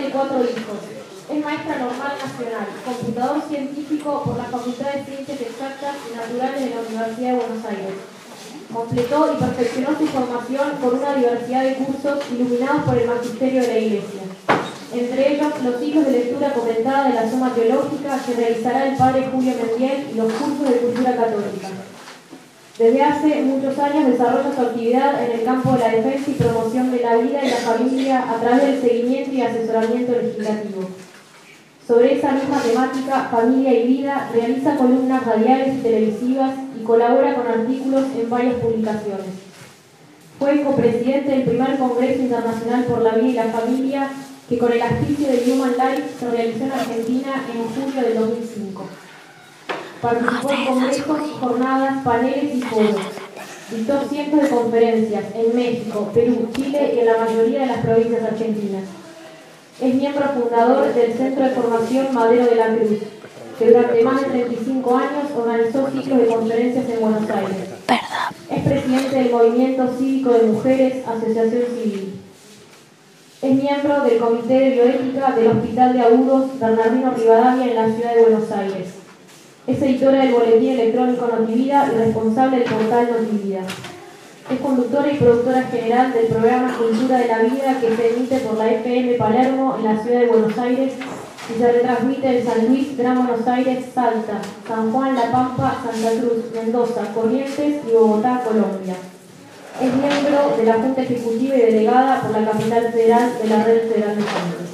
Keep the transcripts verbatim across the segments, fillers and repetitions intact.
de cuatro hijos. Es maestra normal nacional, computador científico por la Facultad de Ciencias Exactas y Naturales de la Universidad de Buenos Aires. Completó y perfeccionó su formación con una diversidad de cursos iluminados por el magisterio de la Iglesia. Entre ellos, los ciclos de lectura comentada de la Suma Teológica que realizará el padre Julio Mendiel y los cursos de cultura católica. Desde hace muchos años desarrolla su actividad en el campo de la defensa y promoción de la vida y la familia a través del seguimiento y asesoramiento legislativo. Sobre esa misma temática, familia y vida, realiza columnas radiales y televisivas y colabora con artículos en varias publicaciones. Fue copresidente del primer Congreso Internacional por la Vida y la Familia, que con el auspicio de Human Life se realizó en Argentina en julio del dos mil cinco. Participó en congresos, jornadas, paneles y foros. Dictó cientos de conferencias en México, Perú, Chile y en la mayoría de las provincias argentinas. Es miembro fundador del Centro de Formación Madero de la Cruz, que durante más de treinta y cinco años organizó ciclos de conferencias en Buenos Aires. Es presidente del Movimiento Cívico de Mujeres, Asociación Civil. Es miembro del Comité de Bioética del Hospital de Agudos Bernardino Rivadavia en la ciudad de Buenos Aires. Es editora del boletín electrónico Notivida y responsable del portal Notivida. Es conductora y productora general del programa Cultura de la Vida que se emite por la F M Palermo en la ciudad de Buenos Aires y se retransmite en San Luis, Gran Buenos Aires, Salta, San Juan, La Pampa, Santa Cruz, Mendoza, Corrientes y Bogotá, Colombia. Es miembro de la Junta Ejecutiva y delegada por la Capital Federal de la Red Federal de Familias.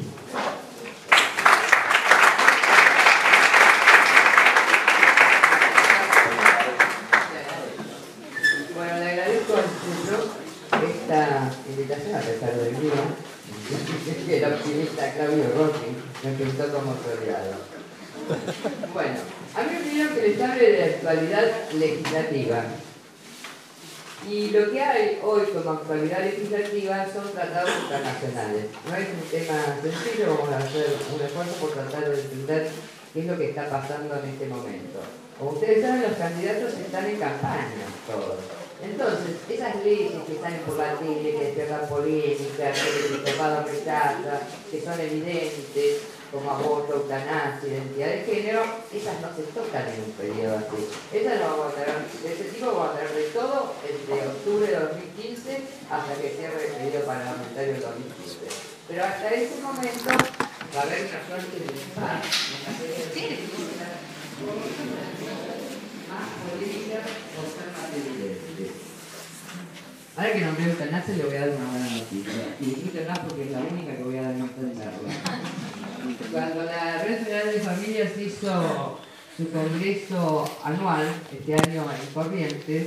Bueno, le agradezco al centro esta invitación a pesar del clima, que el optimista Claudio Rossi me pintó como soleado. Bueno, a mí me pidieron que les hable de actualidad legislativa. Y lo que hay hoy como actualidad legislativa son tratados internacionales. No es un tema sencillo, vamos a hacer un esfuerzo por tratar de entender qué es lo que está pasando en este momento. Como ustedes saben, los candidatos están en campaña, todos. Entonces, esas leyes que están por la tele, que despiertan polémica, que el episcopado rechaza, que son evidentes, como aborto, eutanasia, identidad de género, esas no se tocan en un periodo así. Esas lo vamos a tener, de ese tipo vamos a tener de todo desde octubre de dos mil quince hasta que cierre el periodo parlamentario de dos mil quince. Pero hasta ese momento va a haber una suerte de más políticas o ser más evidentes. Ahora que nombré eutanasia le voy a dar una buena noticia. Y disfrútenla porque es la única que voy a dar en entenderla. Cuando la Red Federal de Familias hizo su congreso anual, este año en Corrientes,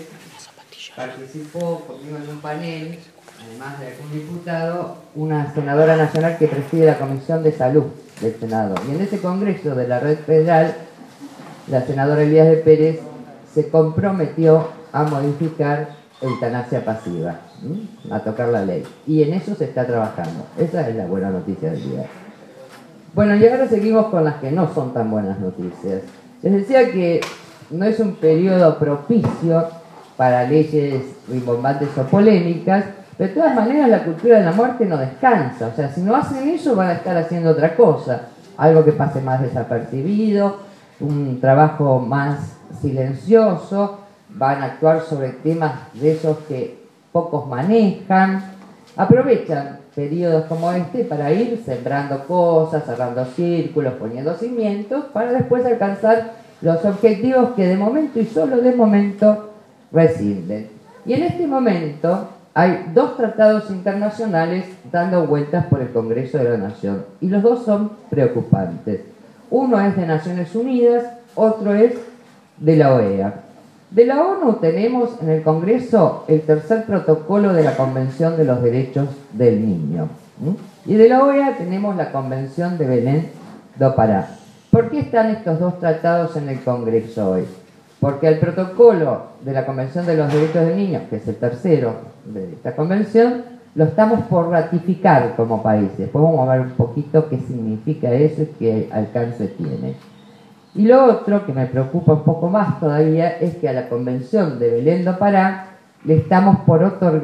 participó conmigo en un panel, además de algún diputado, una senadora nacional que preside la Comisión de Salud del Senado. Y en ese congreso de la Red Federal, la senadora Elías de Pérez se comprometió a modificar eutanasia pasiva, ¿sí? A tocar la ley. Y en eso se está trabajando. Esa es la buena noticia del día. Bueno, y ahora seguimos con las que no son tan buenas noticias. Les decía que no es un periodo propicio para leyes rimbombantes o polémicas, pero de todas maneras la cultura de la muerte no descansa. O sea, si no hacen eso van a estar haciendo otra cosa. Algo que pase más desapercibido, un trabajo más silencioso, van a actuar sobre temas de esos que pocos manejan. Aprovechan periodos como este para ir sembrando cosas, cerrando círculos, poniendo cimientos, para después alcanzar los objetivos que de momento y solo de momento rescinden. Y en este momento hay dos tratados internacionales dando vueltas por el Congreso de la Nación, y los dos son preocupantes. Uno es de Naciones Unidas, otro es de la O E A. De la ONU tenemos en el Congreso el tercer protocolo de la Convención de los Derechos del Niño. ¿Mm? Y de la O E A tenemos la Convención de Belén do Pará. ¿Por qué están estos dos tratados en el Congreso hoy? Porque el protocolo de la Convención de los Derechos del Niño, que es el tercero de esta convención, lo estamos por ratificar como país. Después vamos a ver un poquito qué significa eso y qué alcance tiene. Y lo otro que me preocupa un poco más todavía es que a la Convención de Belén do Pará le estamos por otorgar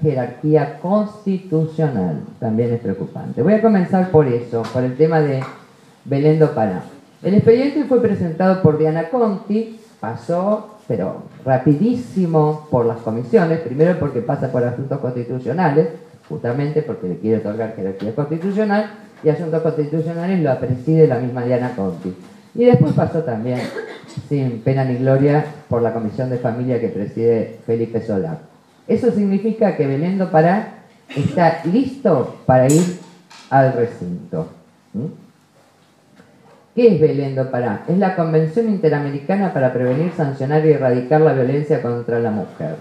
jerarquía constitucional. También es preocupante. Voy a comenzar por eso, por el tema de Belén do Pará. El expediente fue presentado por Diana Conti, pasó, pero rapidísimo por las comisiones, primero porque pasa por asuntos constitucionales, justamente porque le quiere otorgar jerarquía constitucional, y asuntos constitucionales lo preside la misma Diana Conti. Y después pasó también, sin pena ni gloria, por la Comisión de Familia que preside Felipe Solá. Eso significa que Belén do Pará está listo para ir al recinto. ¿Mm? ¿Qué es Belén do Pará? Es la Convención Interamericana para Prevenir, Sancionar y Erradicar la Violencia contra la Mujer.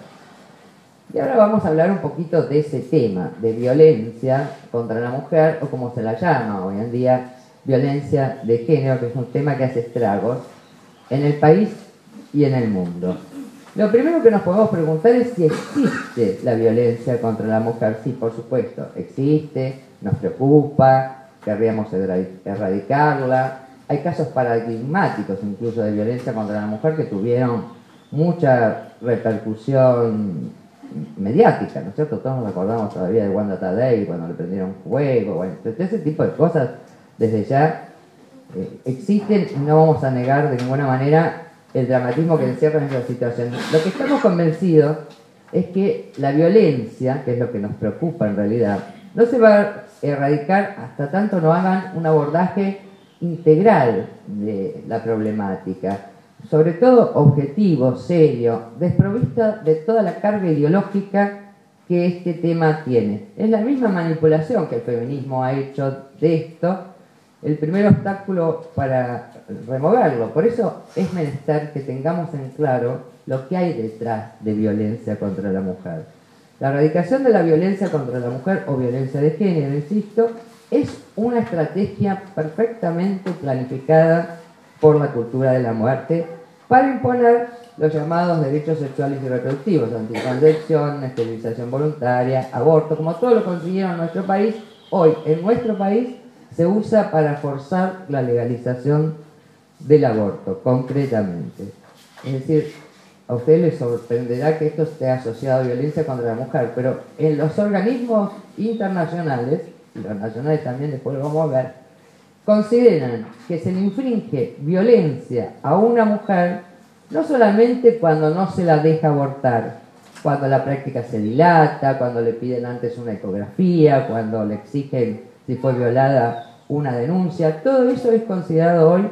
Y ahora vamos a hablar un poquito de ese tema, de violencia contra la mujer, o como se la llama hoy en día, violencia de género, que es un tema que hace estragos en el país y en el mundo. Lo primero que nos podemos preguntar es si existe la violencia contra la mujer. Sí, por supuesto, existe, nos preocupa, querríamos erradicarla. Hay casos paradigmáticos incluso de violencia contra la mujer que tuvieron mucha repercusión mediática, ¿no es cierto? Todos nos acordamos todavía de Wanda Tadei cuando le prendieron fuego, bueno, ese tipo de cosas desde ya eh, existen y no vamos a negar de ninguna manera el dramatismo que encierra esa situación. Lo que estamos convencidos es que la violencia, que es lo que nos preocupa en realidad, no se va a erradicar hasta tanto no hagan un abordaje integral de la problemática, sobre todo objetivo, serio, desprovista de toda la carga ideológica que este tema tiene. Es la misma manipulación que el feminismo ha hecho de esto el primer obstáculo para removerlo. Por eso es menester que tengamos en claro lo que hay detrás de violencia contra la mujer. La erradicación de la violencia contra la mujer o violencia de género, insisto, es una estrategia perfectamente planificada por la cultura de la muerte para imponer los llamados derechos sexuales y reproductivos, anticoncepción, esterilización voluntaria, aborto, como todo lo consiguieron en nuestro país. Hoy en nuestro país se usa para forzar la legalización del aborto, concretamente. Es decir, a ustedes les sorprenderá que esto esté asociado a violencia contra la mujer, pero en los organismos internacionales, y los nacionales también, después lo vamos a ver, consideran que se le infringe violencia a una mujer no solamente cuando no se la deja abortar, cuando la práctica se dilata, cuando le piden antes una ecografía, cuando le exigen, si fue violada, una denuncia. Todo eso es considerado hoy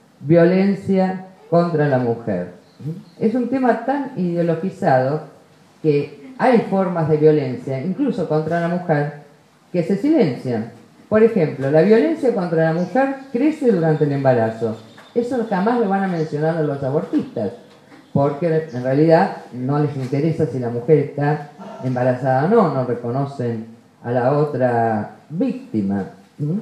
violencia contra la mujer. Es un tema tan ideologizado que hay formas de violencia, incluso contra la mujer, que se silencian. Por ejemplo, la violencia contra la mujer crece durante el embarazo. Eso jamás lo van a mencionar a los abortistas, porque en realidad no les interesa si la mujer está embarazada o no, no reconocen a la otra víctima. ¿Mm?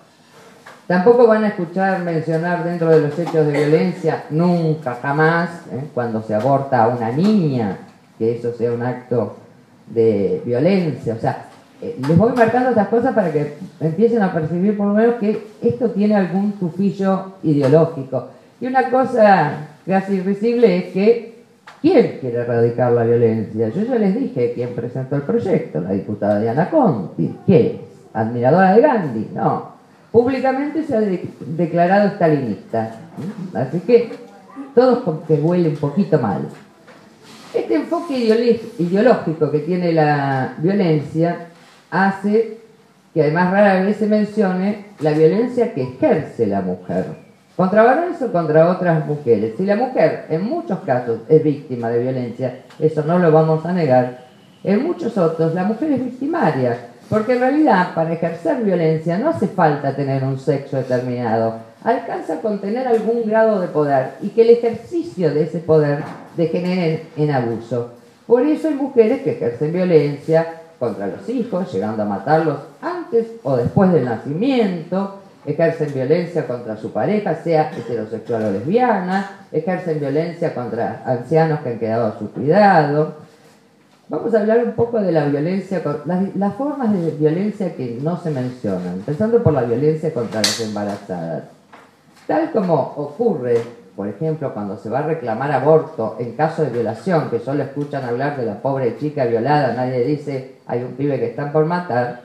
Tampoco van a escuchar mencionar dentro de los hechos de violencia, nunca, jamás, ¿eh? cuando se aborta a una niña, que eso sea un acto de violencia. O sea, eh, les voy marcando estas cosas para que empiecen a percibir por lo menos que esto tiene algún tufillo ideológico. Y una cosa casi irrisible es que, ¿quién quiere erradicar la violencia? Yo ya les dije quién presentó el proyecto, la diputada Diana Conti. ¿Qué es? ¿Admiradora de Gandhi? No. Públicamente se ha de declarado stalinista. Así que todos con que huele un poquito mal. Este enfoque ideológico que tiene la violencia hace que además rara vez se mencione la violencia que ejerce la mujer. Contra varones o contra otras mujeres. Si la mujer en muchos casos es víctima de violencia, eso no lo vamos a negar, en muchos otros la mujer es victimaria, porque en realidad para ejercer violencia no hace falta tener un sexo determinado, alcanza con tener algún grado de poder y que el ejercicio de ese poder degenere en, en abuso. Por eso hay mujeres que ejercen violencia contra los hijos, llegando a matarlos antes o después del nacimiento, ejercen violencia contra su pareja, sea heterosexual o lesbiana, ejercen violencia contra ancianos que han quedado a su cuidado. Vamos a hablar un poco de la violencia, las, las formas de violencia que no se mencionan, empezando por la violencia contra las embarazadas. Tal como ocurre por ejemplo, cuando se va a reclamar aborto en caso de violación, que solo escuchan hablar de la pobre chica violada, nadie dice hay un pibe que están por matar,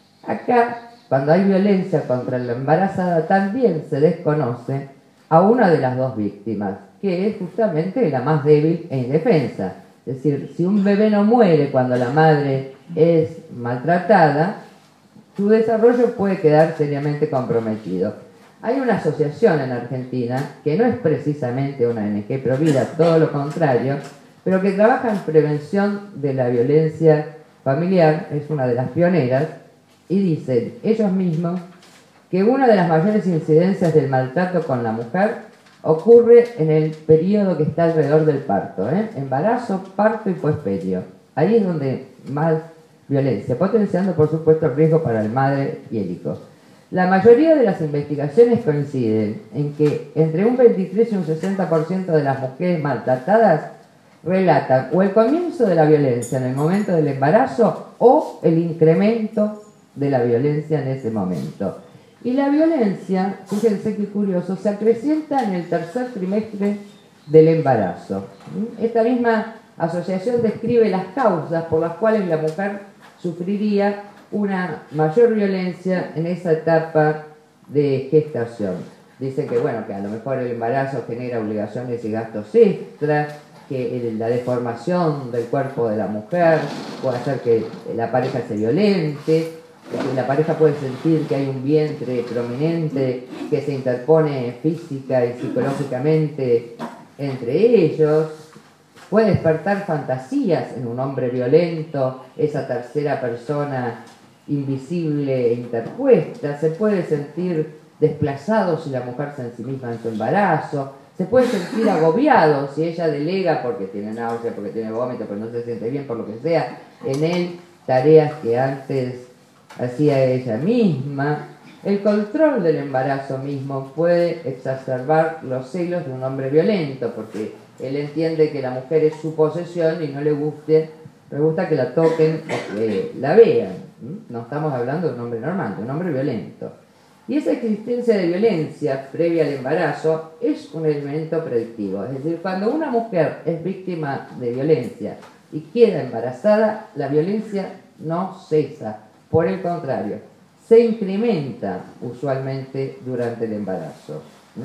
acá cuando hay violencia contra la embarazada también se desconoce a una de las dos víctimas, que es justamente la más débil e indefensa. Es decir, si un bebé no muere cuando la madre es maltratada, su desarrollo puede quedar seriamente comprometido. Hay una asociación en Argentina, que no es precisamente una O N G provida, todo lo contrario, pero que trabaja en prevención de la violencia familiar, es una de las pioneras, y dicen ellos mismos que una de las mayores incidencias del maltrato con la mujer ocurre en el periodo que está alrededor del parto, ¿eh? Embarazo, parto y puerperio. Ahí es donde más violencia, potenciando por supuesto el riesgo para el madre y el hijo. La mayoría de las investigaciones coinciden en que entre un veintitrés y un sesenta por ciento de las mujeres maltratadas relatan o el comienzo de la violencia en el momento del embarazo o el incremento de la violencia en ese momento. Y la violencia, fíjense qué curioso, se acrecienta en el tercer trimestre del embarazo. Esta misma asociación describe las causas por las cuales la mujer sufriría una mayor violencia en esa etapa de gestación. Dicen que, bueno, que a lo mejor el embarazo genera obligaciones y gastos extras, que el, la deformación del cuerpo de la mujer puede hacer que la pareja se violente, que la pareja puede sentir que hay un vientre prominente que se interpone física y psicológicamente entre ellos, puede despertar fantasías en un hombre violento, esa tercera persona invisible e interpuesta, se puede sentir desplazado si la mujer se ensimisma en su embarazo, se puede sentir agobiado si ella delega porque tiene náusea, porque tiene vómito, porque no se siente bien, por lo que sea, en él tareas que antes hacía ella misma. El control del embarazo mismo puede exacerbar los celos de un hombre violento, porque él entiende que la mujer es su posesión y no le guste, le gusta que la toquen o que la vean. No estamos hablando de un hombre normal, de un hombre violento. Y esa existencia de violencia previa al embarazo es un elemento predictivo. Es decir, cuando una mujer es víctima de violencia y queda embarazada, la violencia no cesa. Por el contrario, se incrementa usualmente durante el embarazo.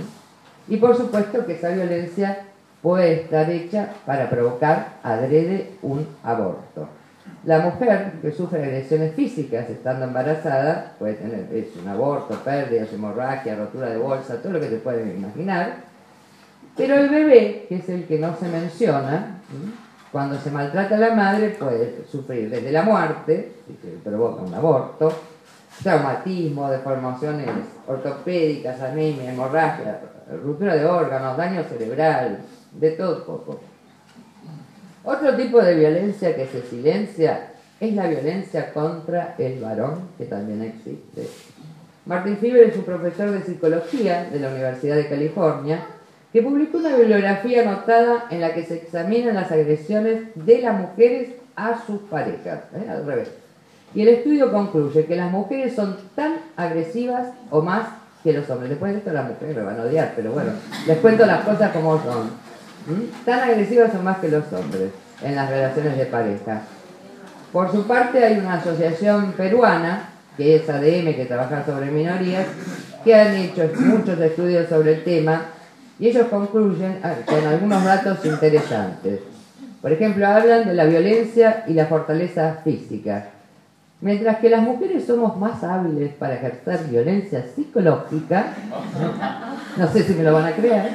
Y por supuesto que esa violencia puede estar hecha para provocar adrede un aborto. La mujer que sufre agresiones físicas estando embarazada puede tener es un aborto, pérdidas, hemorragia, rotura de bolsa, todo lo que se pueden imaginar. Pero el bebé, que es el que no se menciona, cuando se maltrata a la madre puede sufrir desde la muerte, si se provoca un aborto, traumatismo, deformaciones ortopédicas, anemia, hemorragia, ruptura de órganos, daño cerebral, de todo poco. Otro tipo de violencia que se silencia es la violencia contra el varón, que también existe. Martin Fieber es un profesor de psicología de la Universidad de California que publicó una bibliografía anotada en la que se examinan las agresiones de las mujeres a sus parejas, ¿eh? Al revés. Y el estudio concluye que las mujeres son tan agresivas o más que los hombres. Después de esto las mujeres me van a odiar, pero bueno, les cuento las cosas como son. ¿Mm? Tan agresivas o más que los hombres en las relaciones de pareja. Por su parte hay una asociación peruana, que es A D M, que trabaja sobre minorías, que han hecho muchos estudios sobre el tema y ellos concluyen con algunos datos interesantes. Por ejemplo, hablan de la violencia y la fortaleza física. Mientras que las mujeres somos más hábiles para ejercer violencia psicológica, no sé si me lo van a creer,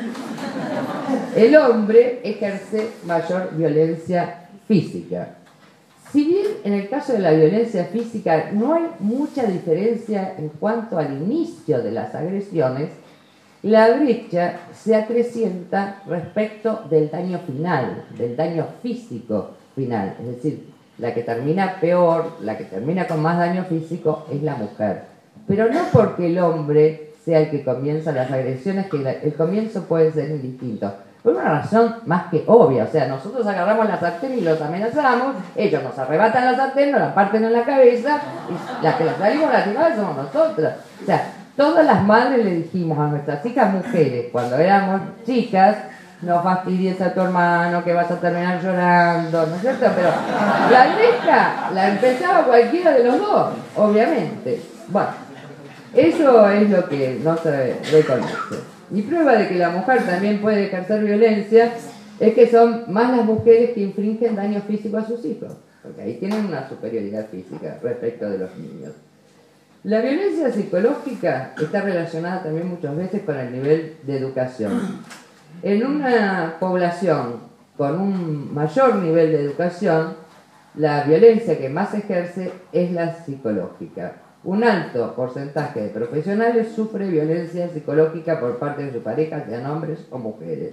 el hombre ejerce mayor violencia física. Si bien en el caso de la violencia física no hay mucha diferencia en cuanto al inicio de las agresiones, la brecha se acrecienta respecto del daño final, del daño físico final. Es decir, la que termina peor, la que termina con más daño físico es la mujer. Pero no porque el hombre sea el que comienza las agresiones, que el comienzo puede ser indistinto. Por una razón más que obvia, o sea, nosotros agarramos la sartén y los amenazamos, ellos nos arrebatan la sartén, nos la parten en la cabeza, y las que las salimos lastimadas somos nosotros. O sea, Todas las madres le dijimos a nuestras hijas mujeres, cuando éramos chicas, no fastidies a tu hermano, que vas a terminar llorando, ¿no es cierto? Pero la gresca la empezaba cualquiera de los dos, obviamente. Bueno, eso es lo que no se reconoce. Y prueba de que la mujer también puede ejercer violencia es que son más las mujeres que infringen daño físico a sus hijos, porque ahí tienen una superioridad física respecto de los niños. La violencia psicológica está relacionada también muchas veces con el nivel de educación. En una población con un mayor nivel de educación, la violencia que más se ejerce es la psicológica. Un alto porcentaje de profesionales sufre violencia psicológica por parte de sus parejas, sean hombres o mujeres.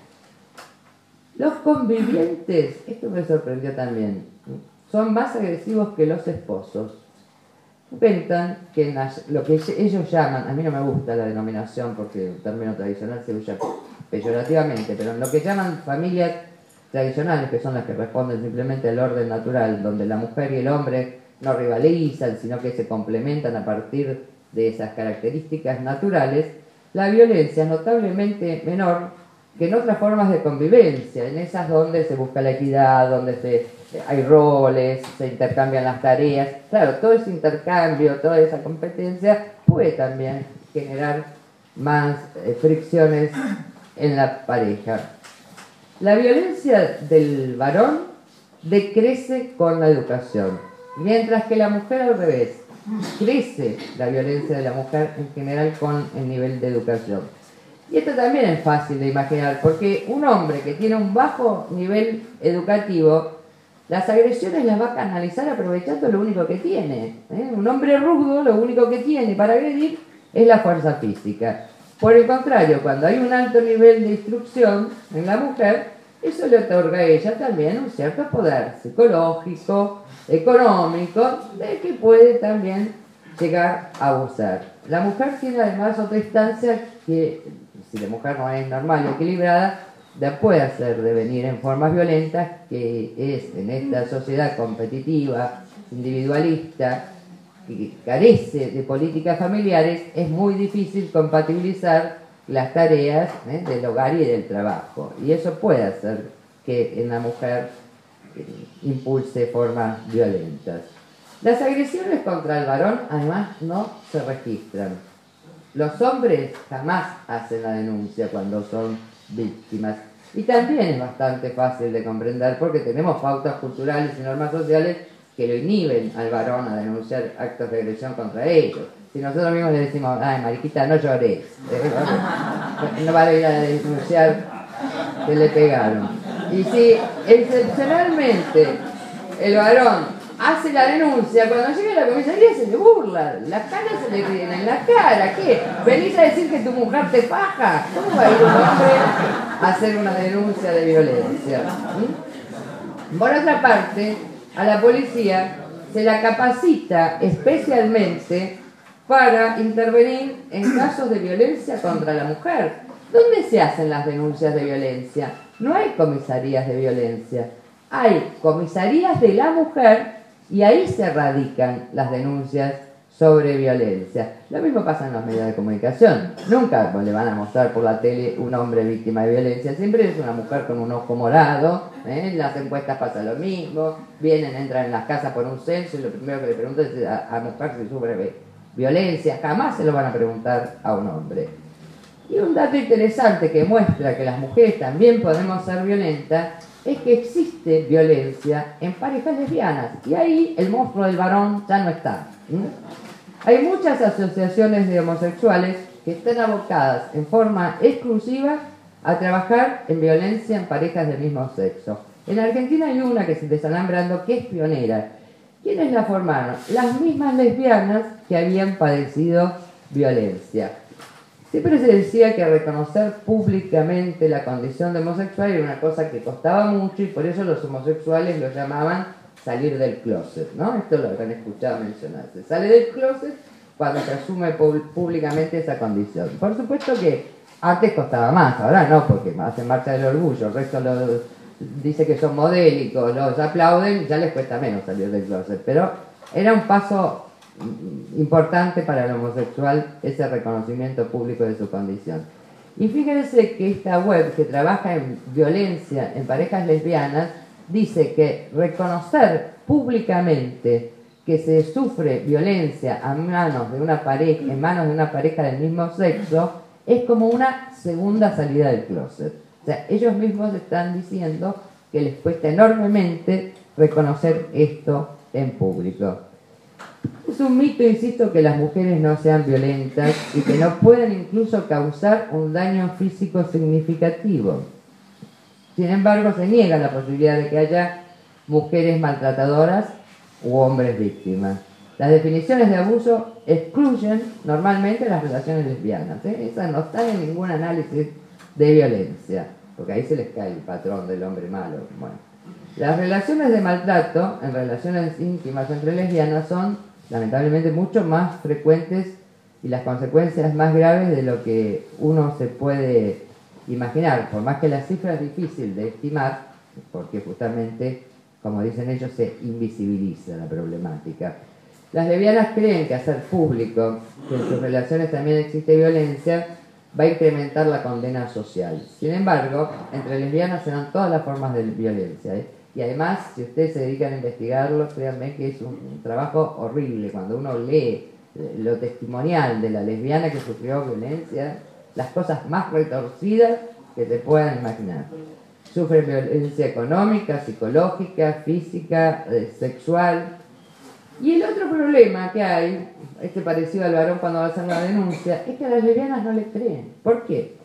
Los convivientes, esto me sorprendió también, son más agresivos que los esposos. Cuentan que en las, lo que ellos llaman, a mí no me gusta la denominación porque el término tradicional se usa peyorativamente, pero en lo que llaman familias tradicionales, que son las que responden simplemente al orden natural, donde la mujer y el hombre no rivalizan, sino que se complementan a partir de esas características naturales, la violencia es notablemente menor que en otras formas de convivencia, en esas donde se busca la equidad, donde se, hay roles, se intercambian las tareas. Claro, todo ese intercambio, toda esa competencia puede también generar más eh, fricciones en la pareja. La violencia del varón decrece con la educación, mientras que la mujer al revés, crece la violencia de la mujer en general con el nivel de educación. Y esto también es fácil de imaginar, porque un hombre que tiene un bajo nivel educativo, las agresiones las va a canalizar aprovechando lo único que tiene, ¿eh? Un hombre rudo lo único que tiene para agredir es la fuerza física. Por el contrario, cuando hay un alto nivel de instrucción en la mujer, eso le otorga a ella también un cierto poder psicológico, económico, de que puede también llegar a abusar. La mujer tiene además otra instancia que, si la mujer no es normal y equilibrada, la puede hacer devenir en formas violentas, que es en esta sociedad competitiva, individualista, que carece de políticas familiares, es muy difícil compatibilizar las tareas ¿eh? del hogar y del trabajo. Y eso puede hacer que en la mujer eh, impulse formas violentas. Las agresiones contra el varón, además, no se registran. Los hombres jamás hacen la denuncia cuando son víctimas. Y también es bastante fácil de comprender porque tenemos pautas culturales y normas sociales que lo inhiben al varón a denunciar actos de agresión contra ellos. Si nosotros mismos le decimos, ay, mariquita, no llores, ¿eh? no va a ir a denunciar que le pegaron. Y si excepcionalmente el varón hace la denuncia, cuando llega a la comisaría se le burla, las caras se le ríen en la cara. ¿Qué? ¿Venís a decir que tu mujer te faja? ¿Cómo va a ir un hombre a hacer una denuncia de violencia? ¿Mm? Por otra parte, a la policía se la capacita especialmente para intervenir en casos de violencia contra la mujer. ¿Dónde se hacen las denuncias de violencia? No hay comisarías de violencia, hay comisarías de la mujer y ahí se radican las denuncias sobre violencia. Lo mismo pasa en los medios de comunicación. Nunca le van a mostrar por la tele un hombre víctima de violencia, siempre es una mujer con un ojo morado, ¿eh? En las encuestas pasa lo mismo, vienen, entran en las casas por un censo y lo primero que le preguntan es a, a mujer si sufre violencia, jamás se lo van a preguntar a un hombre. Y un dato interesante que muestra que las mujeres también podemos ser violentas es que existe violencia en parejas lesbianas y ahí el monstruo del varón ya no está. ¿Mm? Hay muchas asociaciones de homosexuales que están abocadas en forma exclusiva a trabajar en violencia en parejas del mismo sexo. En Argentina hay una que se está desalambrando que es pionera. ¿Quiénes la formaron? Las mismas lesbianas que habían padecido violencia. Siempre se decía que reconocer públicamente la condición de homosexual era una cosa que costaba mucho y por eso los homosexuales lo llamaban salir del closet, ¿no? Esto lo habrán escuchado mencionarse. Sale del closet cuando se asume públicamente esa condición. Por supuesto que antes costaba más, ahora no, porque hacen marcha del orgullo, el resto lo, dice que son modélicos, los aplauden, ya les cuesta menos salir del closet. Pero era un paso importante para el homosexual ese reconocimiento público de su condición. Y fíjense que esta web que trabaja en violencia en parejas lesbianas dice que reconocer públicamente que se sufre violencia a manos de una pareja, en manos de una pareja del mismo sexo es como una segunda salida del closet. O sea, ellos mismos están diciendo que les cuesta enormemente reconocer esto en público. Es un mito, insisto, que las mujeres no sean violentas y que no pueden incluso causar un daño físico significativo. Sin embargo, se niega la posibilidad de que haya mujeres maltratadoras u hombres víctimas. Las definiciones de abuso excluyen normalmente las relaciones lesbianas, ¿eh? Esas no están en ningún análisis de violencia, porque ahí se les cae el patrón del hombre malo. Bueno, las relaciones de maltrato en relaciones íntimas entre lesbianas son lamentablemente mucho más frecuentes y las consecuencias más graves de lo que uno se puede imaginar, por más que la cifra es difícil de estimar, porque justamente, como dicen ellos, se invisibiliza la problemática. Las lesbianas creen que hacer público que en sus relaciones también existe violencia va a incrementar la condena social. Sin embargo, entre lesbianas se dan todas las formas de violencia, ¿eh? Y además, si ustedes se dedican a investigarlo, créanme que es un, un trabajo horrible. Cuando uno lee lo testimonial de la lesbiana que sufrió violencia, las cosas más retorcidas que se puedan imaginar. Sufren violencia económica, psicológica, física, eh, sexual. Y el otro problema que hay, este parecido al varón cuando va a hacer la denuncia, es que a las lesbianas no le creen. ¿Por qué?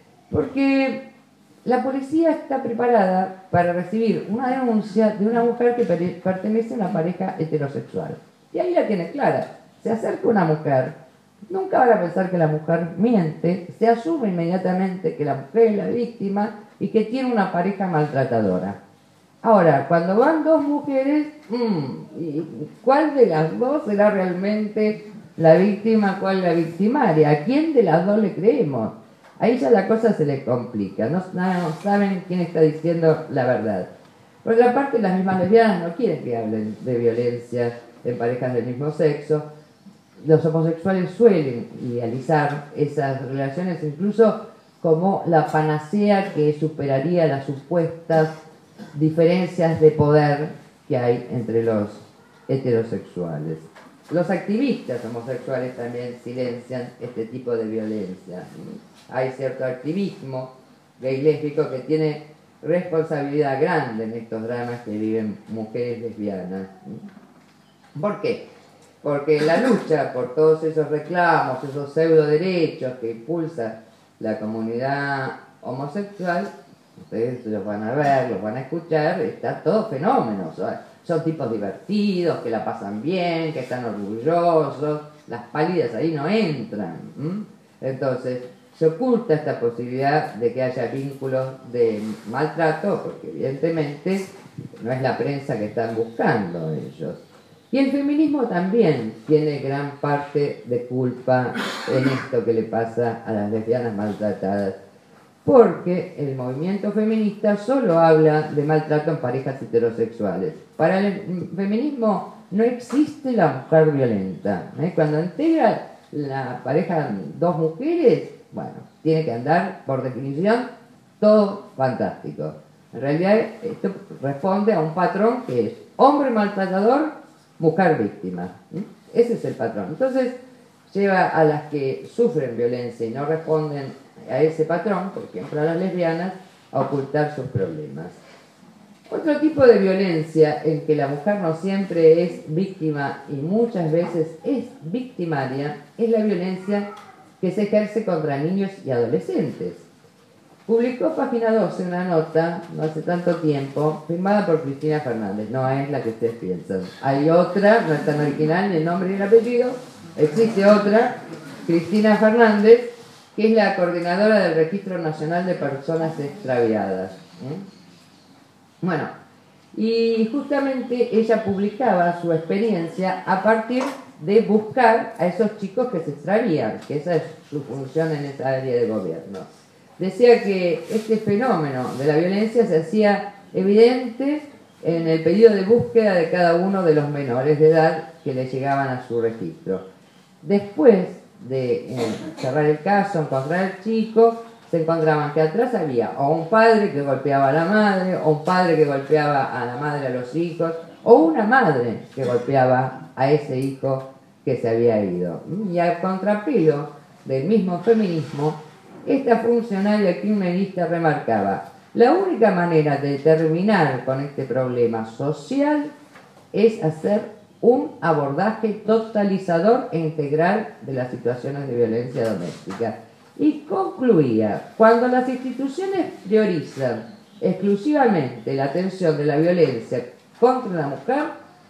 Porque la policía está preparada para recibir una denuncia de una mujer que pertenece a una pareja heterosexual. Y ahí la tiene clara. Se acerca una mujer, nunca van a pensar que la mujer miente, se asume inmediatamente que la mujer es la víctima y que tiene una pareja maltratadora. Ahora, cuando van dos mujeres, mmm, ¿cuál de las dos será realmente la víctima, cuál la victimaria? ¿A quién de las dos le creemos? Ahí ya la cosa se le complica, no, no saben quién está diciendo la verdad. Por otra parte, las mismas lesbianas no quieren que hablen de violencia en parejas del mismo sexo. Los homosexuales suelen idealizar esas relaciones incluso como la panacea que superaría las supuestas diferencias de poder que hay entre los heterosexuales. Los activistas homosexuales también silencian este tipo de violencia. Hay cierto activismo gay lésbico que tiene responsabilidad grande en estos dramas que viven mujeres lesbianas. ¿Por qué? Porque la lucha por todos esos reclamos, esos pseudo derechos que impulsa la comunidad homosexual, ustedes los van a ver, los van a escuchar, está todo fenómeno. Son tipos divertidos, que la pasan bien, que están orgullosos, las pálidas ahí no entran. ¿m? Entonces, se oculta esta posibilidad de que haya vínculos de maltrato, porque evidentemente no es la prensa que están buscando ellos. Y el feminismo también tiene gran parte de culpa en esto que le pasa a las lesbianas maltratadas, porque el movimiento feminista solo habla de maltrato en parejas heterosexuales. Para el feminismo no existe la mujer violenta, ¿eh? Cuando integra la pareja dos mujeres, bueno, tiene que andar, por definición, todo fantástico. En realidad esto responde a un patrón que es hombre maltratador, mujer víctima. ¿eh? Ese es el patrón. Entonces lleva a las que sufren violencia y no responden a ese patrón, por ejemplo a las lesbianas, a ocultar sus problemas. Otro tipo de violencia en que la mujer no siempre es víctima y muchas veces es victimaria es la violencia que se ejerce contra niños y adolescentes. Publicó Página doce una nota, no hace tanto tiempo, firmada por Cristina Fernández. No es la que ustedes piensan. Hay otra, no es tan original, ni el nombre ni el apellido. Existe otra, Cristina Fernández, que es la coordinadora del Registro Nacional de Personas Extraviadas. ¿eh? Bueno, y justamente ella publicaba su experiencia a partir de buscar a esos chicos que se extravían, que esa es su función en esa área de gobierno. Decía que este fenómeno de la violencia se hacía evidente en el pedido de búsqueda de cada uno de los menores de edad que le llegaban a su registro. Después de eh, cerrar el caso, encontrar al chico, se encontraban que atrás había o un padre que golpeaba a la madre, o un padre que golpeaba a la madre a los hijos, o una madre que golpeaba a ese hijo que se había ido. Y al contrapelo del mismo feminismo, esta funcionaria criminalista remarcaba: la única manera de terminar con este problema social es hacer un abordaje totalizador e integral de las situaciones de violencia doméstica. Y concluía: cuando las instituciones priorizan exclusivamente la atención de la violencia contra la mujer,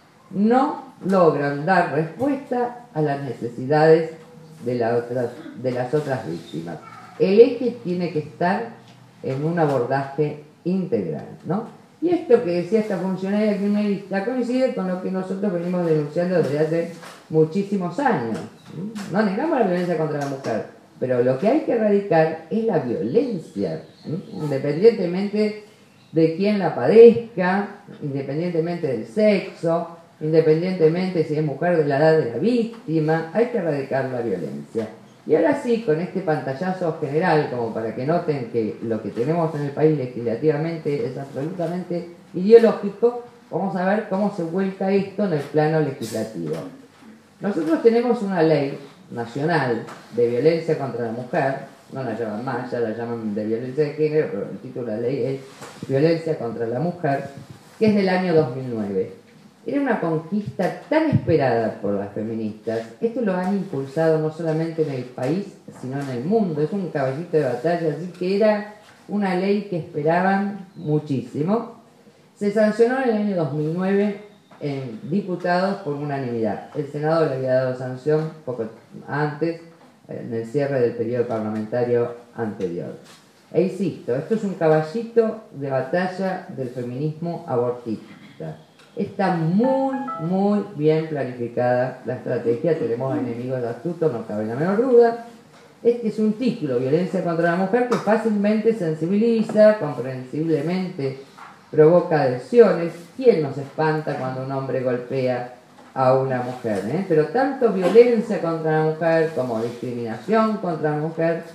no logran dar respuesta a las necesidades de, la otra, de las otras víctimas. El eje tiene que estar en un abordaje integral, ¿no? Y esto que decía esta funcionaria criminalista coincide con lo que nosotros venimos denunciando desde hace muchísimos años. No negamos la violencia contra la mujer, pero lo que hay que erradicar es la violencia, independientemente de quién la padezca, independientemente del sexo, independientemente si es mujer, de la edad de la víctima. Hay que erradicar la violencia. Y ahora sí, con este pantallazo general, como para que noten que lo que tenemos en el país legislativamente es absolutamente ideológico, vamos a ver cómo se vuelca esto en el plano legislativo. Nosotros tenemos una ley nacional de violencia contra la mujer, no la llaman más, ya la llaman de violencia de género, pero el título de la ley es Violencia contra la Mujer, que es del año dos mil nueve. Era una conquista tan esperada por las feministas. Esto lo han impulsado no solamente en el país, sino en el mundo. Es un caballito de batalla, así que era una ley que esperaban muchísimo. Se sancionó en el año dos mil nueve en diputados por unanimidad. El Senado le había dado sanción poco antes, en el cierre del periodo parlamentario anterior. E insisto, esto es un caballito de batalla del feminismo abortista. Está muy, muy bien planificada la estrategia. Tenemos enemigos astutos, no cabe la menor duda. Este es un título, Violencia contra la Mujer, que fácilmente sensibiliza, comprensiblemente provoca adhesiones. ¿Quién nos espanta cuando un hombre golpea a una mujer? ¿eh? Pero tanto violencia contra la mujer como discriminación contra la mujer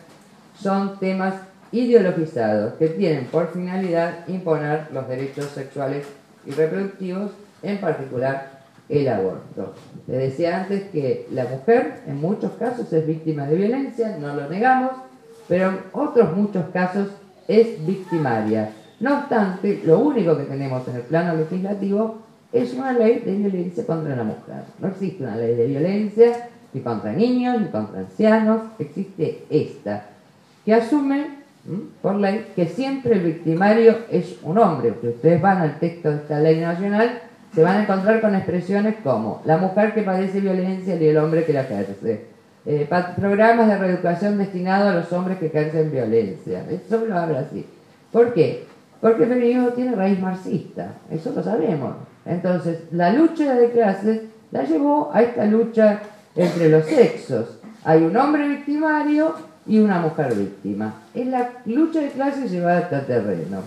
son temas ideologizados que tienen por finalidad imponer los derechos sexuales y reproductivos, en particular el aborto. Les decía antes que la mujer en muchos casos es víctima de violencia, no lo negamos, pero en otros muchos casos es victimaria. No obstante, lo único que tenemos en el plano legislativo es una ley de violencia contra la mujer. No existe una ley de violencia ni contra niños, ni contra ancianos, existe esta, que asume por ley que siempre el victimario es un hombre. Si ustedes van al texto de esta ley nacional, se van a encontrar con expresiones como la mujer que padece violencia y el hombre que la ejerce. Eh, programas de reeducación destinados a los hombres que ejercen violencia. Eso lo habla así. ¿Por qué? Porque el feminismo tiene raíz marxista, eso lo sabemos. Entonces, la lucha de clases la llevó a esta lucha entre los sexos. Hay un hombre victimario y una mujer víctima. Es la lucha de clases llevada a este terreno.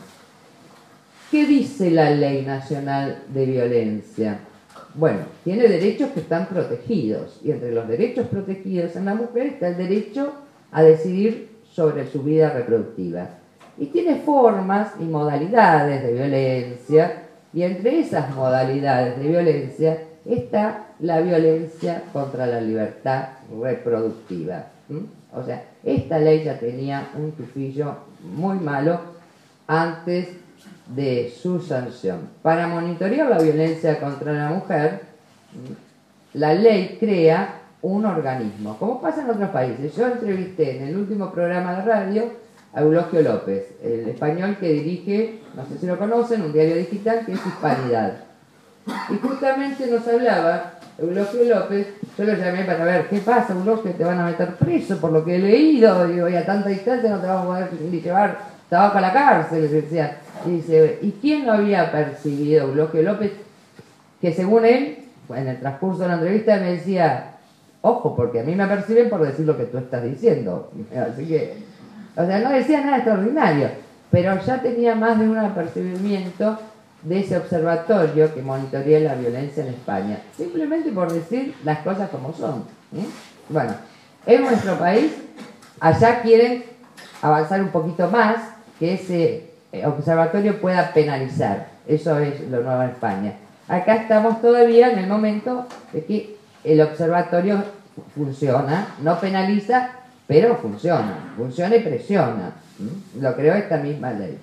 ¿Qué dice la Ley Nacional de Violencia? Bueno, tiene derechos que están protegidos, y entre los derechos protegidos en la mujer está el derecho a decidir sobre su vida reproductiva. Y tiene formas y modalidades de violencia, y entre esas modalidades de violencia está la violencia contra la libertad reproductiva. ¿Mm? O sea, esta ley ya tenía un tufillo muy malo antes de su sanción. Para monitorear la violencia contra la mujer, la ley crea un organismo, como pasa en otros países. Yo entrevisté en el último programa de radio a Eulogio López, el español que dirige, no sé si lo conocen, un diario digital que es Hispanidad. Y justamente nos hablaba Eulogio López. Yo lo llamé para ver qué pasa, Eulogio, te van a meter preso por lo que he leído, digo, y a tanta distancia no te vamos a poder ni llevar tabaco a la cárcel, decía. Y dice, ¿y quién lo había percibido? Eulogio López, que según él, en el transcurso de la entrevista me decía, ojo, porque a mí me perciben por decir lo que tú estás diciendo. Así que, o sea, no decía nada extraordinario, pero ya tenía más de un apercibimiento de ese observatorio que monitorea la violencia en España, simplemente por decir las cosas como son. ¿eh? Bueno, en nuestro país, allá quieren avanzar un poquito más, que ese observatorio pueda penalizar. Eso es lo nuevo en España. Acá estamos todavía en el momento de que el observatorio funciona, no penaliza, pero funciona, funciona y presiona. ¿Mm? Lo creó esta misma ley.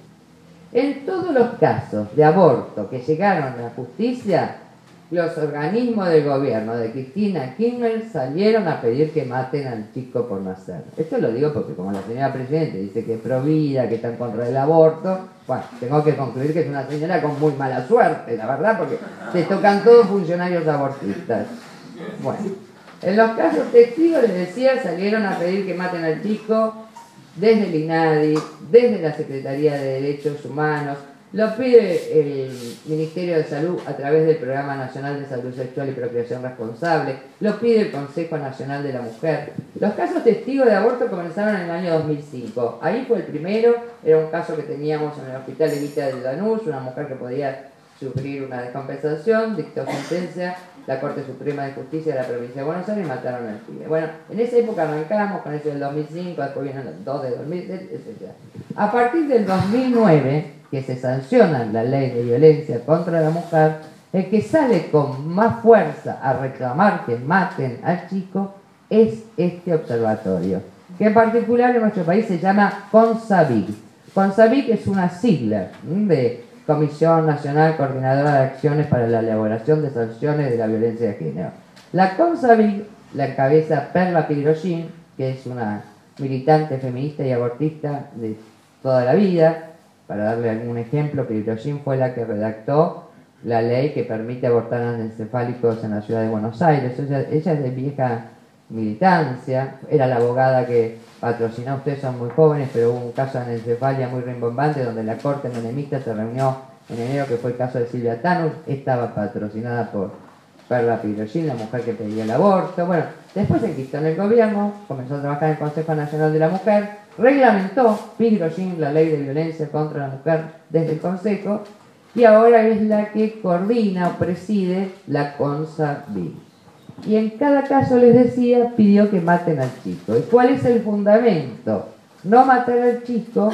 En todos los casos de aborto que llegaron a la justicia, los organismos del gobierno de Cristina Kirchner salieron a pedir que maten al chico por nacer. Esto lo digo porque como la señora Presidente dice que es pro vida, que está en contra del aborto, bueno, tengo que concluir que es una señora con muy mala suerte, la verdad, porque se tocan todos funcionarios abortistas. Bueno, en los casos testigos, les decía, salieron a pedir que maten al chico desde el INADI, desde la Secretaría de Derechos Humanos, lo pide el Ministerio de Salud a través del Programa Nacional de Salud Sexual y Procreación Responsable, lo pide el Consejo Nacional de la Mujer. Los casos testigos de aborto comenzaron en el año dos mil cinco. Ahí fue el primero, era un caso que teníamos en el Hospital Evita del Lanús, una mujer que podía sufrir una descompensación, dictó sentencia la Corte Suprema de Justicia de la Provincia de Buenos Aires y mataron al pibe. Bueno, en esa época arrancamos con eso del dos mil cinco, después vienen los dos de dos mil siete, etcétera. A partir del dos mil nueve, que se sanciona la ley de violencia contra la mujer, el que sale con más fuerza a reclamar que maten al chico es este observatorio, que en particular en nuestro país se llama CONSAVIC. CONSAVIC es una sigla de Comisión Nacional Coordinadora de Acciones para la Elaboración de Sanciones de la Violencia de Género. La CONSAVIC la encabeza Perla Piroshín, que es una militante feminista y abortista de toda la vida. Para darle algún ejemplo, Piroshín fue la que redactó la ley que permite abortar anencefálicos en la ciudad de Buenos Aires. Ella, ella es de vieja militancia, era la abogada que patrocinó, ustedes son muy jóvenes, pero hubo un caso de anencefalia muy rimbombante donde la corte menemista se reunió en enero, que fue el caso de Silvia Tanus, estaba patrocinada por Perla Piroshín, la mujer que pedía el aborto. Bueno, después se enquistó en el gobierno, comenzó a trabajar en el Consejo Nacional de la Mujer, reglamentó Piroshín la ley de violencia contra la mujer desde el Consejo y ahora es la que coordina o preside la CONSAVIC. Y en cada caso, les decía, pidió que maten al chico. ¿Y cuál es el fundamento? No matar al chico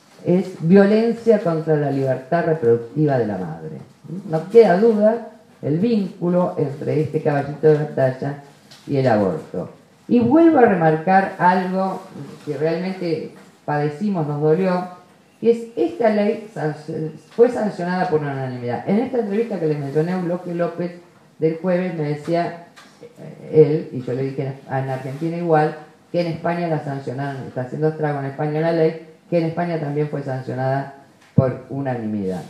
es violencia contra la libertad reproductiva de la madre. No queda duda el vínculo entre este caballito de batalla y el aborto. Y vuelvo a remarcar algo que realmente padecimos, nos dolió, que es esta ley fue sancionada por unanimidad. En esta entrevista que les mencioné, Bloque López del jueves me decía él, y yo le dije en Argentina igual, que en España la sancionaron, está haciendo estrago en España la ley, que en España también fue sancionada por unanimidad.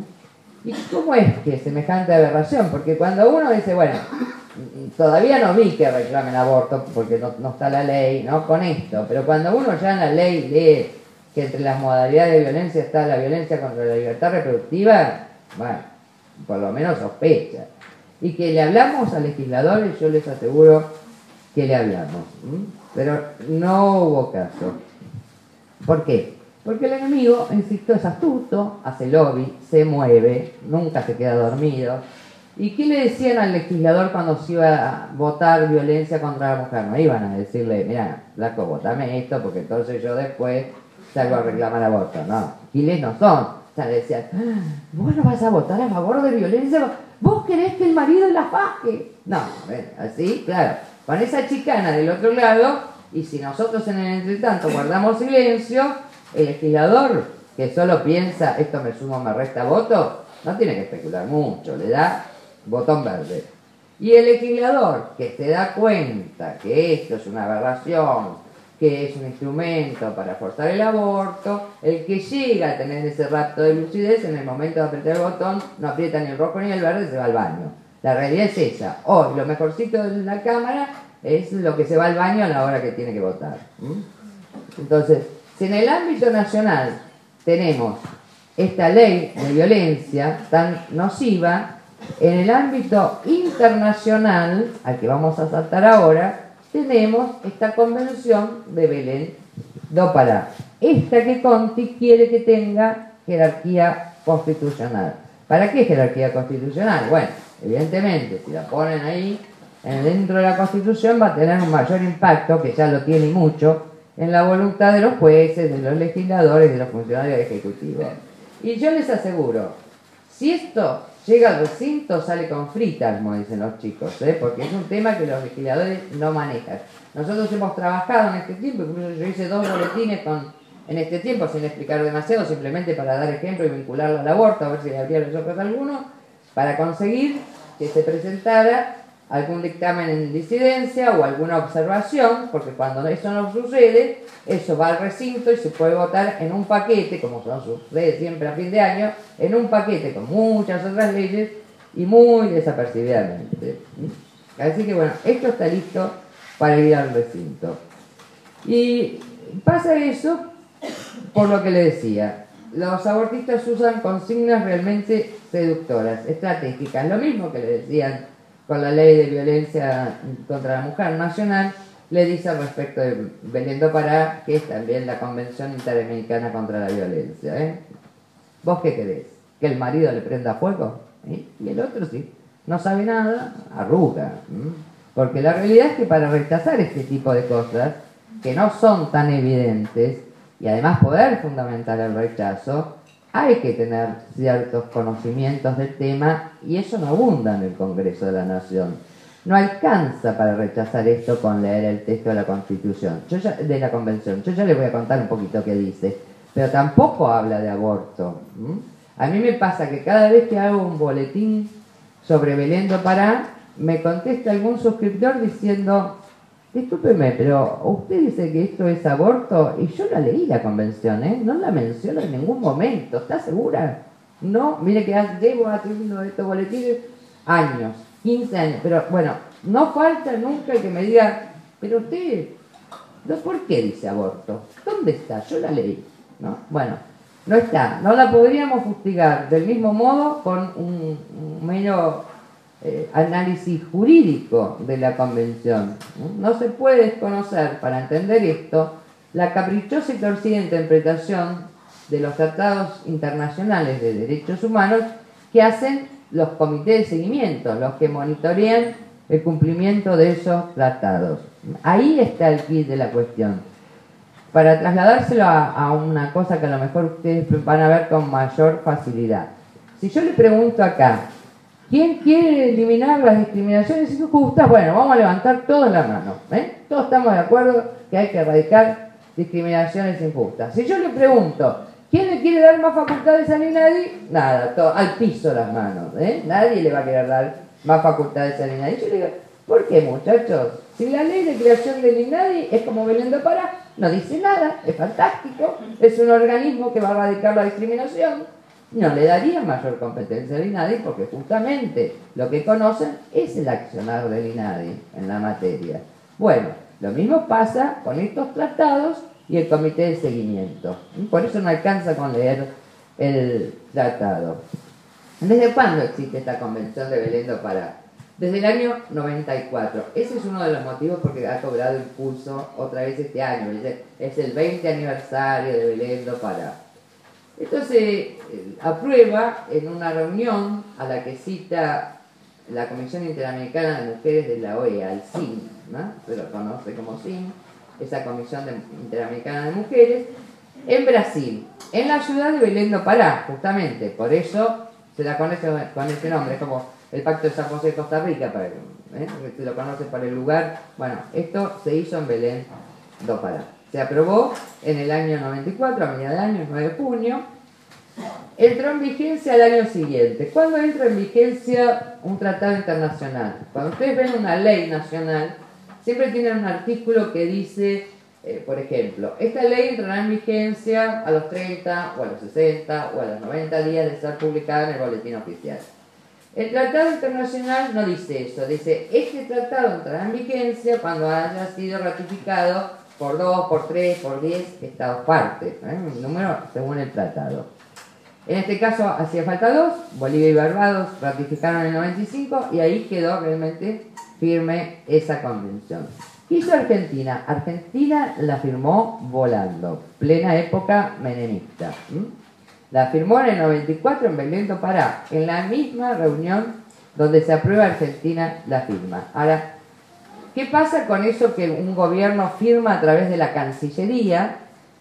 ¿Y cómo es que semejante aberración? Porque cuando uno dice, bueno, todavía no vi que reclamen aborto porque no, no está la ley, ¿no? Con esto, pero cuando uno ya en la ley lee que entre las modalidades de violencia está la violencia contra la libertad reproductiva, bueno, por lo menos sospecha. Y que le hablamos a legisladores, yo les aseguro que le hablamos, ¿m? Pero no hubo caso. ¿Por qué? Porque el enemigo, insisto, es astuto, hace lobby, se mueve, nunca se queda dormido. ¿Y qué le decían al legislador cuando se iba a votar violencia contra la mujer? No iban a decirle, mira, flaco, votame esto porque entonces yo después salgo a reclamar aborto. No, giles no son. O sea, le decían, vos no vas a votar a favor de violencia, vos querés que el marido la faje. No, bueno, así, claro, con esa chicana del otro lado, y si nosotros en el entretanto guardamos silencio, el legislador que solo piensa, esto me sumo, me resta voto, no tiene que especular mucho, le da botón verde. Y el legislador que se da cuenta que esto es una aberración, que es un instrumento para forzar el aborto, el que llega a tener ese rapto de lucidez, en el momento de apretar el botón, no aprieta ni el rojo ni el verde, se va al baño. La realidad es esa. Hoy lo mejorcito de la Cámara es lo que se va al baño a la hora que tiene que votar. ¿Mm? Entonces, si en el ámbito nacional tenemos esta ley de violencia tan nociva, en el ámbito internacional, al que vamos a saltar ahora, tenemos esta convención de Belén do Pará. Esta que Conti quiere que tenga jerarquía constitucional. ¿Para qué jerarquía constitucional? Bueno, evidentemente, si la ponen ahí, dentro de la Constitución va a tener un mayor impacto, que ya lo tiene mucho, en la voluntad de los jueces, de los legisladores, de los funcionarios ejecutivos. Y yo les aseguro, si esto llega al recinto, sale con fritas, como dicen los chicos, ¿eh? Porque es un tema que los legisladores no manejan. Nosotros hemos trabajado en este tiempo, incluso yo hice dos boletines con, en este tiempo, sin explicar demasiado, simplemente para dar ejemplo y vincularlo al aborto, a ver si le abría los ojos a alguno, para conseguir que se presentara algún dictamen en disidencia o alguna observación, porque cuando eso no sucede, eso va al recinto y se puede votar en un paquete, como sucede siempre a fin de año, en un paquete con muchas otras leyes y muy desapercibidamente. Así que bueno, esto está listo para ir al recinto. Y pasa eso por lo que le decía. Los abortistas usan consignas realmente seductoras, estratégicas, lo mismo que le decían con la ley de violencia contra la mujer nacional, le dice al respecto de Belén do Pará, que es también la Convención Interamericana contra la Violencia. ¿eh? ¿Vos qué querés? ¿Que el marido le prenda fuego? ¿eh? Y el otro sí, no sabe nada, arruga. ¿eh? Porque la realidad es que para rechazar este tipo de cosas, que no son tan evidentes, y además poder fundamentar el rechazo, hay que tener ciertos conocimientos del tema y eso no abunda en el Congreso de la Nación. No alcanza para rechazar esto con leer el texto de la Constitución, yo ya, de la Convención. Yo ya les voy a contar un poquito qué dice, pero tampoco habla de aborto. ¿Mm? A mí me pasa que cada vez que hago un boletín sobre Belén do Pará, me contesta algún suscriptor diciendo: discúlpeme, pero usted dice que esto es aborto y yo la leí la convención, ¿eh? No la menciono en ningún momento, ¿está segura? No, mire que llevo haciendo estos boletines años, quince años, pero bueno, no falta nunca el que me diga: pero usted, ¿por qué dice aborto? ¿Dónde está? Yo la leí, ¿no? Bueno, no está, no la podríamos fustigar del mismo modo con un, un mero Eh, análisis jurídico de la convención. No se puede desconocer, para entender esto, la caprichosa y torcida interpretación de los tratados internacionales de derechos humanos que hacen los comités de seguimiento, los que monitorean el cumplimiento de esos tratados. Ahí está el quid de la cuestión. Para trasladárselo a, a una cosa que a lo mejor ustedes van a ver con mayor facilidad. Si yo le pregunto acá: ¿quién quiere eliminar las discriminaciones injustas? Bueno, vamos a levantar todos la mano. ¿eh? Todos estamos de acuerdo que hay que erradicar discriminaciones injustas. Si yo le pregunto: ¿quién le quiere dar más facultades al INADI? Nada, todo, al piso las manos. ¿eh? Nadie le va a querer dar más facultades al INADI. Yo le digo: ¿por qué, muchachos? Si la ley de creación del INADI es como Belén do Pará, no dice nada, es fantástico, es un organismo que va a erradicar la discriminación. No le daría mayor competencia al INADI porque justamente lo que conocen es el accionar del INADI en la materia. Bueno, lo mismo pasa con estos tratados y el comité de seguimiento. Por eso no alcanza con leer el tratado. ¿Desde cuándo existe esta convención de Belén do Pará? Desde el año noventa y cuatro. Ese es uno de los motivos porque ha cobrado impulso otra vez este año. Es el veinte aniversario de Belén do Pará. Esto se aprueba en una reunión a la que cita la Comisión Interamericana de Mujeres de la O E A, el C I M, ¿no? Se lo conoce como C I M, esa Comisión de Interamericana de Mujeres, en Brasil, en la ciudad de Belén do Pará, justamente, por eso se la conoce con ese nombre, es como el Pacto de San José de Costa Rica, para, ¿eh? Se lo conoce por el lugar. Bueno, esto se hizo en Belén do Pará. Se aprobó en el año noventa y cuatro, a mediados de año, el nueve de junio. Entró en vigencia al año siguiente. ¿Cuándo entra en vigencia un tratado internacional? Cuando ustedes ven una ley nacional, siempre tienen un artículo que dice, eh, por ejemplo, esta ley entrará en vigencia a los treinta, o a los sesenta, o a los noventa días de ser publicada en el boletín oficial. El tratado internacional no dice eso, dice, este tratado entrará en vigencia cuando haya sido ratificado por dos, por tres, por diez estados partes, ¿eh? Un número según el tratado. En este caso hacía falta dos, Bolivia y Barbados ratificaron en el noventa y cinco y ahí quedó realmente firme esa convención. ¿Qué hizo Argentina? Argentina la firmó volando, plena época menemista. ¿Mm? La firmó en el noventa y cuatro en Belén do Pará, en la misma reunión donde se aprueba Argentina la firma. Ahora, ¿qué pasa con eso que un gobierno firma a través de la Cancillería,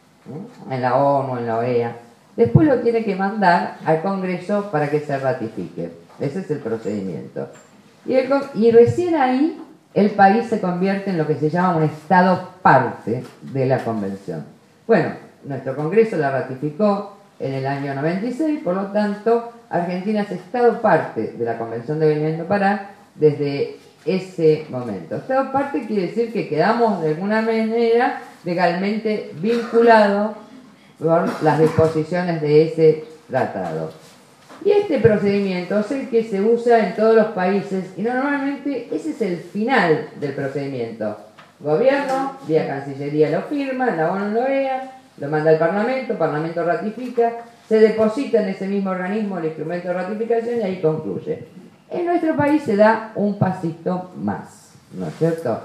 ¿no?, en la ONU, en la O E A? Después lo tiene que mandar al Congreso para que se ratifique. Ese es el procedimiento. Y, el, y recién ahí el país se convierte en lo que se llama un Estado parte de la Convención. Bueno, nuestro Congreso la ratificó en el año noventa y seis, por lo tanto, Argentina es Estado parte de la Convención de Belén do Pará desde ese momento. Estado parte quiere decir que quedamos de alguna manera legalmente vinculados por las disposiciones de ese tratado. Y este procedimiento es el que se usa en todos los países y normalmente ese es el final del procedimiento. Gobierno, vía Cancillería lo firma, la ONU lo vea, lo manda al Parlamento, el Parlamento ratifica, se deposita en ese mismo organismo el instrumento de ratificación y ahí concluye. En nuestro país se da un pasito más, ¿no es cierto?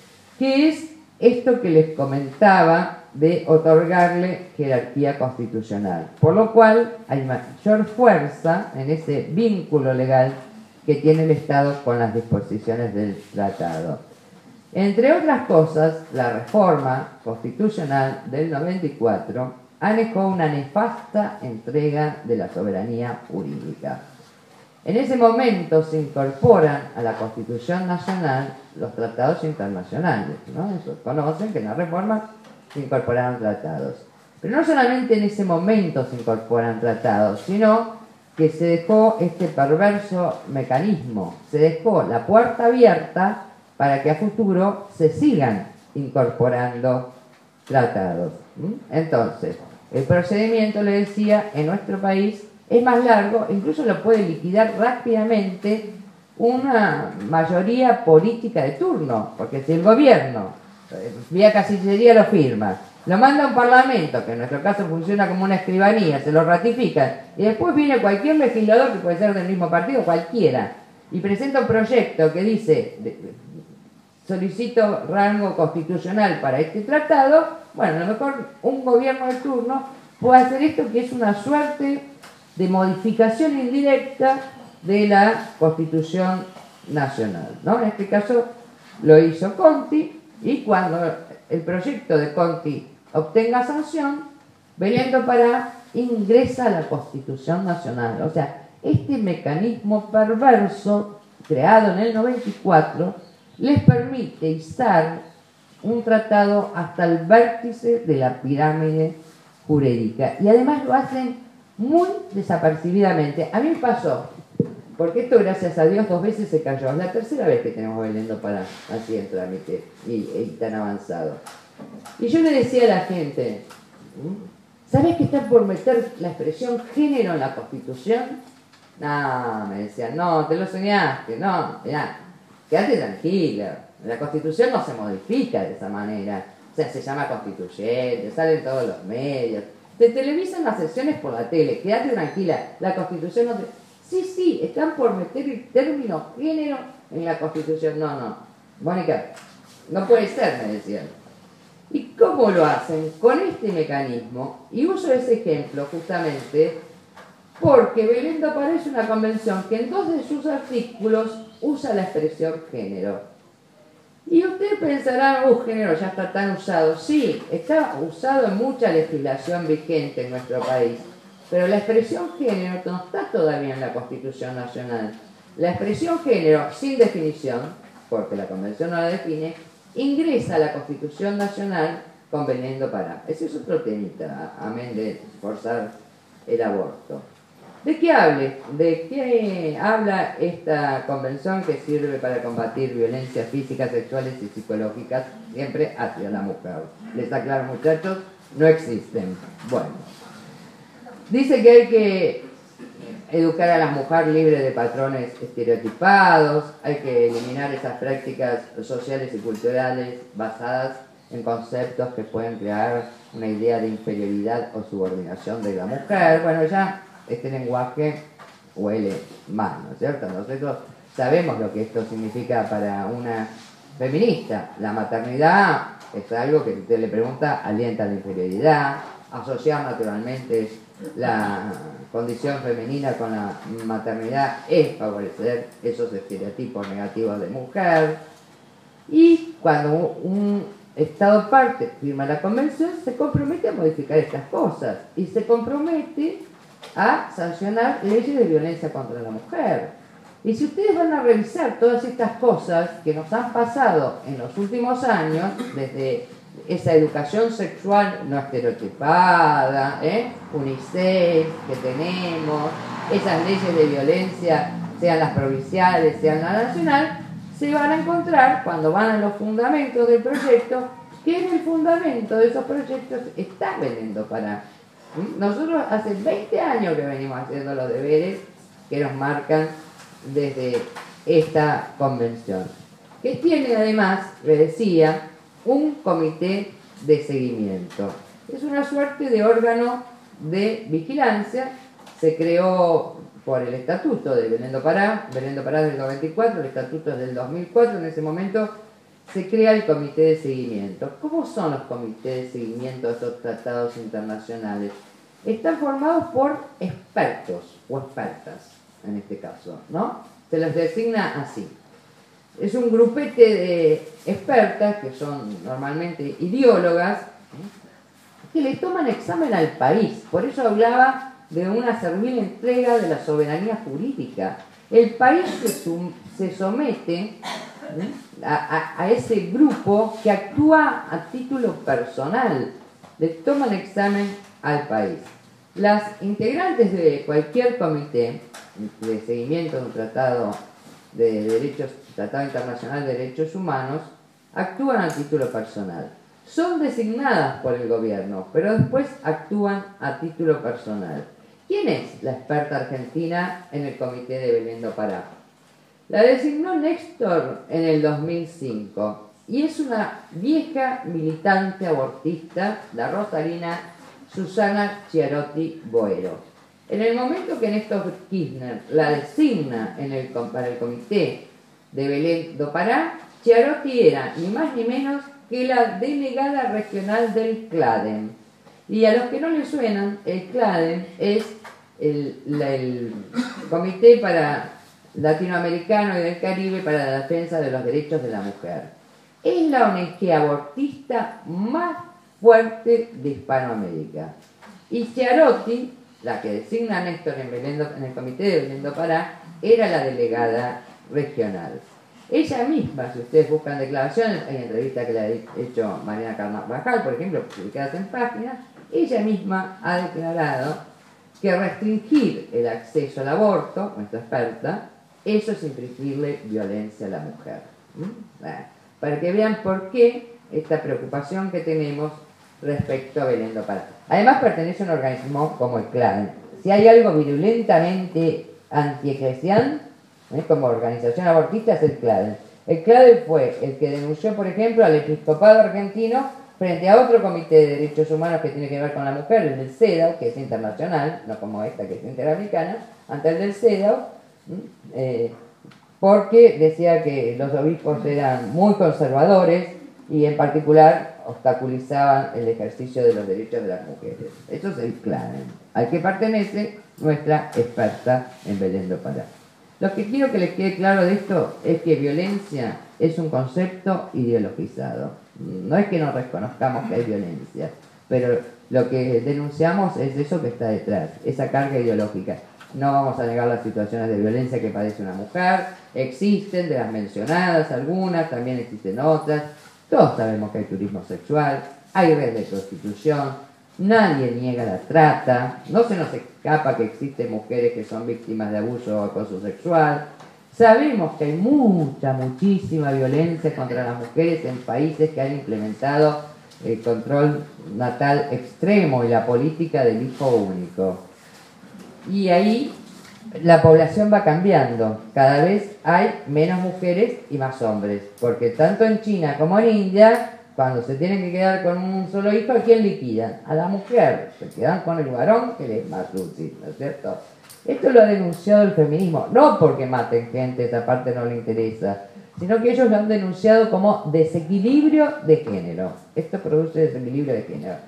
Que es esto que les comentaba de otorgarle jerarquía constitucional, por lo cual hay mayor fuerza en ese vínculo legal que tiene el Estado con las disposiciones del tratado. Entre otras cosas, la reforma constitucional del noventa y cuatro anejó una nefasta entrega de la soberanía jurídica. En ese momento se incorporan a la Constitución Nacional los tratados internacionales, ¿no? Eso, conocen que en la reforma se incorporaron tratados. Pero no solamente en ese momento se incorporan tratados, sino que se dejó este perverso mecanismo, se dejó la puerta abierta para que a futuro se sigan incorporando tratados. Entonces, el procedimiento, le decía, en nuestro país es más largo, incluso lo puede liquidar rápidamente una mayoría política de turno, porque si el gobierno, vía Cancillería lo firma, lo manda a un parlamento, que en nuestro caso funciona como una escribanía, se lo ratifican, y después viene cualquier legislador, que puede ser del mismo partido, cualquiera, y presenta un proyecto que dice, solicito rango constitucional para este tratado, bueno, a lo mejor un gobierno de turno puede hacer esto, que es una suerte de modificación indirecta de la Constitución Nacional, ¿no? En este caso lo hizo Conti, y cuando el proyecto de Conti obtenga sanción, Belén do Pará ingresa a la Constitución Nacional. O sea, este mecanismo perverso creado en el noventa y cuatro les permite izar un tratado hasta el vértice de la pirámide jurídica, y además lo hacen muy desapercibidamente. A mí me pasó, porque esto, gracias a Dios, dos veces se cayó. Es la tercera vez que tenemos Belén do Pará así en trámite y, y tan avanzado. Y yo le decía a la gente, ¿sabés que está por meter la expresión género en la Constitución? No, me decían, no, te lo soñaste, no, mirá, quédate tranquila, la Constitución no se modifica de esa manera. O sea, se llama constituyente, sale en todos los medios, te televisan las sesiones por la tele, quédate tranquila, la Constitución no te... Sí, sí, están por meter el término género en la Constitución. No, no, Mónica, no puede ser, me decían. ¿Y cómo lo hacen? Con este mecanismo, y uso ese ejemplo justamente porque Belén do Pará es una convención que en dos de sus artículos usa la expresión género. Y ustedes pensarán, uh, género ya está tan usado. Sí, está usado en mucha legislación vigente en nuestro país, pero la expresión género no está todavía en la Constitución Nacional. La expresión género, sin definición, porque la Convención no la define, ingresa a la Constitución Nacional con Belén do Pará. Ese es otro temita, amén de forzar el aborto. ¿De qué hable? ¿De qué habla esta convención que sirve para combatir violencias físicas, sexuales y psicológicas siempre hacia la mujer? Les aclaro, muchachos, no existen. Bueno, dice que hay que educar a la mujer libre de patrones estereotipados, hay que eliminar esas prácticas sociales y culturales basadas en conceptos que pueden crear una idea de inferioridad o subordinación de la mujer. Bueno, ya este lenguaje huele mal, ¿no es cierto? Nosotros sabemos lo que esto significa para una feminista. La maternidad es algo que usted le pregunta, alienta la inferioridad, asociar naturalmente la condición femenina con la maternidad es favorecer esos estereotipos negativos de mujer. Y cuando un Estado parte firma la convención, se compromete a modificar estas cosas y se compromete a sancionar leyes de violencia contra la mujer. Y si ustedes van a revisar todas estas cosas que nos han pasado en los últimos años, desde esa educación sexual no estereotipada, ¿eh? UNICEF que tenemos, esas leyes de violencia, sean las provinciales, sean la nacional, se van a encontrar, cuando van a los fundamentos del proyecto, que en el fundamento de esos proyectos está Belén do Pará. Nosotros hace veinte años que venimos haciendo los deberes que nos marcan desde esta convención, que tiene además, le decía, un comité de seguimiento. Es una suerte de órgano de vigilancia. Se creó por el estatuto de Belén do Pará, Belén do Pará del noventa y cuatro, el estatuto es del dos mil cuatro, en ese momento se crea el comité de seguimiento. ¿Cómo son los comités de seguimiento de estos tratados internacionales? Están formados por expertos o expertas, en este caso, ¿no? Se los designa así. Es un grupete de expertas, que son normalmente ideólogas, que le toman examen al país. Por eso hablaba de una servil entrega de la soberanía jurídica. El país se, se somete a, a, a ese grupo que actúa a título personal. Le toman examen al país. Las integrantes de cualquier comité de seguimiento de un tratado de derechos, Tratado Internacional de Derechos Humanos, actúan a título personal. Son designadas por el gobierno, pero después actúan a título personal. ¿Quién es la experta argentina en el comité de Belén do Pará? La designó Néstor en el dos mil cinco y es una vieja militante abortista, la rosarina Susana Chiarotti Boero. En el momento que Néstor Kirchner la designa en el, para el comité de Belén do Pará, Chiarotti era ni más ni menos que la delegada regional del CLADEN. Y a los que no les suenan, el CLADEN es el, la, el Comité para Latinoamericano y del Caribe para la Defensa de los Derechos de la Mujer. Es la O N G abortista más fuerte de Hispanoamérica. Y Chiarotti, la que designa a Néstor en, Belén do, en el Comité de Belén do Pará, era la delegada regional. Ella misma, si ustedes buscan declaraciones, hay entrevistas que le ha hecho Mariana Carvajal, por ejemplo, publicadas en páginas, ella misma ha declarado que restringir el acceso al aborto, nuestra experta, eso es infligirle violencia a la mujer. ¿Mm? Bueno, para que vean por qué esta preocupación que tenemos respecto a Belén do Pará. Además pertenece a un organismo como el CLADEN. Si hay algo virulentamente antieclesial, ¿eh? como organización abortista, es el CLADEN. El CLADEN fue el que denunció, por ejemplo, al episcopado argentino frente a otro comité de derechos humanos que tiene que ver con la mujer, el del CEDAW, que es internacional, no como esta que es interamericana, ante el del CEDAW, eh, porque decía que los obispos eran muy conservadores y en particular obstaculizaban el ejercicio de los derechos de las mujeres. Eso es el CLADEN, al que pertenece nuestra experta en Belén do Pará. Lo que quiero que les quede claro de esto es que violencia es un concepto ideologizado. No es que no reconozcamos que hay violencia, pero lo que denunciamos es eso que está detrás, esa carga ideológica. No vamos a negar las situaciones de violencia que padece una mujer, existen, de las mencionadas algunas, también existen otras. Todos sabemos que hay turismo sexual, hay redes de prostitución, nadie niega la trata, no se nos escapa que existen mujeres que son víctimas de abuso o acoso sexual. Sabemos que hay mucha, muchísima violencia contra las mujeres en países que han implementado el control natal extremo y la política del hijo único. Y ahí la población va cambiando, cada vez hay menos mujeres y más hombres, porque tanto en China como en India, cuando se tienen que quedar con un solo hijo, ¿a quién liquidan? A la mujer, se quedan con el varón que les es más útil, ¿no es cierto? Esto lo ha denunciado el feminismo, no porque maten gente, esa parte no le interesa, sino que ellos lo han denunciado como desequilibrio de género. Esto produce desequilibrio de género.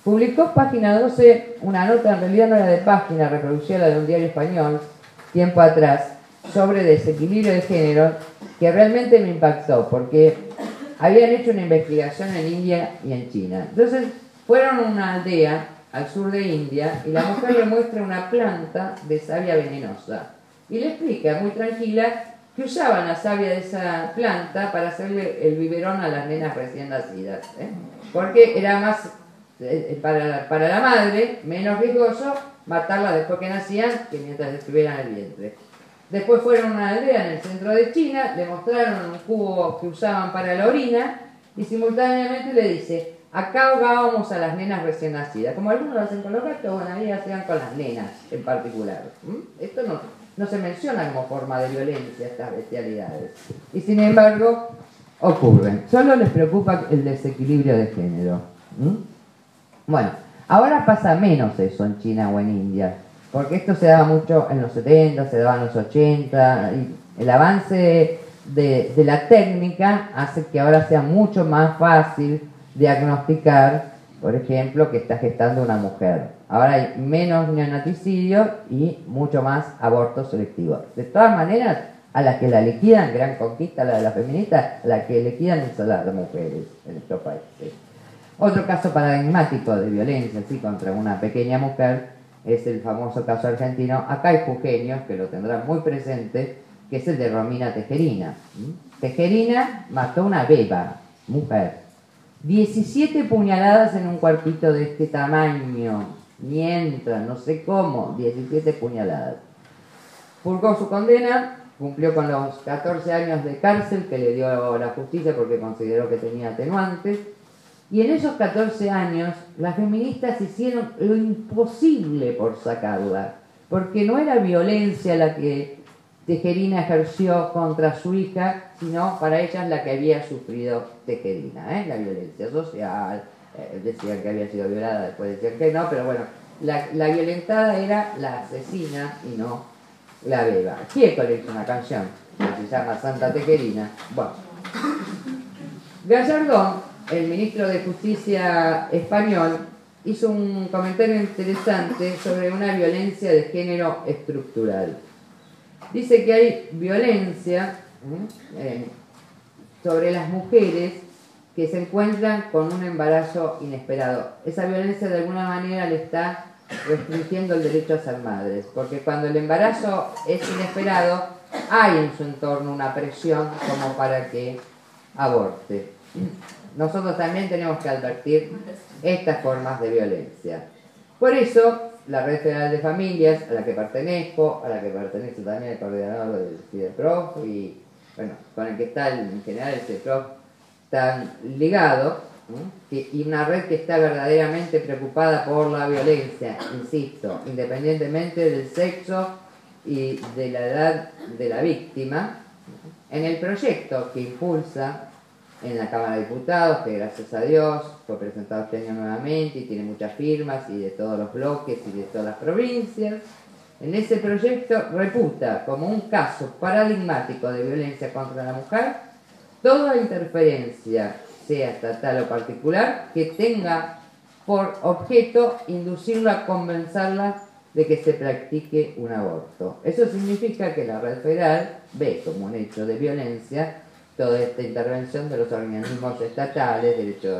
publicó Página doce una nota, en realidad no era de página, reproducía la de un diario español, tiempo atrás, sobre desequilibrio de género, que realmente me impactó, porque habían hecho una investigación en India y en China. Entonces fueron a una aldea al sur de India y la mujer le muestra una planta de savia venenosa y le explica muy tranquila que usaban la savia de esa planta para hacerle el biberón a las nenas recién nacidas, ¿eh? Porque era más, eh, para, para la madre, menos riesgoso matarla después que nacían que mientras estuvieran en el vientre. Después fueron a una aldea en el centro de China, le mostraron un cubo que usaban para la orina y simultáneamente le dice: acá ahogábamos a las nenas recién nacidas. Como algunos lo hacen con los gatos, bueno, ahí hacían con las nenas en particular. ¿Mm? Esto no, no se menciona como forma de violencia, estas bestialidades. Y sin embargo, ocurren. Solo les preocupa el desequilibrio de género. ¿Mm? Bueno, ahora pasa menos eso en China o en India, porque esto se daba mucho en los setenta, se daba en los ochenta, y el avance de, de la técnica hace que ahora sea mucho más fácil diagnosticar, por ejemplo, que está gestando una mujer. Ahora hay menos neonaticidios y mucho más abortos selectivos. De todas maneras, a las que la liquidan, gran conquista la de las feministas, a las que liquidan es a las mujeres en estos países. Otro caso paradigmático de violencia, ¿sí?, contra una pequeña mujer es el famoso caso argentino. Acá hay jujeños que lo tendrán muy presente, que es el de Romina Tejerina. ¿Mm? Tejerina mató una beba, mujer. diecisiete puñaladas en un cuerpito de este tamaño, mientras, no sé cómo, diecisiete puñaladas. Purgó su condena, cumplió con los catorce años de cárcel que le dio la justicia porque consideró que tenía atenuantes. Y en esos catorce años, las feministas hicieron lo imposible por sacarla, porque no era violencia la que Tejerina ejerció contra su hija, sino para ellas la que había sufrido Tejerina, ¿eh? La violencia social, eh, decían que había sido violada, después decían que no, pero bueno, la, la violentada era la asesina y no la beba. Gieco le hizo una canción que se llama Santa Tejerina. Bueno, Gallardón, el ministro de Justicia español, hizo un comentario interesante sobre una violencia de género estructural. Dice que hay violencia eh, sobre las mujeres que se encuentran con un embarazo inesperado. Esa violencia de alguna manera le está restringiendo el derecho a ser madres, porque cuando el embarazo es inesperado, hay en su entorno una presión como para que aborte. Nosotros también tenemos que advertir estas formas de violencia. Por eso, la Red Federal de Familias, a la que pertenezco, a la que pertenece también el coordinador del CIDEPROF y, bueno, con el que está el, en general el CIDEPROF, están ligados, ¿sí? Y una red que está verdaderamente preocupada por la violencia, insisto, independientemente del sexo y de la edad de la víctima, en el proyecto que impulsa en la Cámara de Diputados, que gracias a Dios fue presentado este año nuevamente y tiene muchas firmas y de todos los bloques y de todas las provincias. En ese proyecto reputa como un caso paradigmático de violencia contra la mujer toda interferencia, sea estatal o particular, que tenga por objeto inducirla a convencerla de que se practique un aborto. Eso significa que la Red Federal ve como un hecho de violencia toda esta intervención de los organismos estatales, derecho,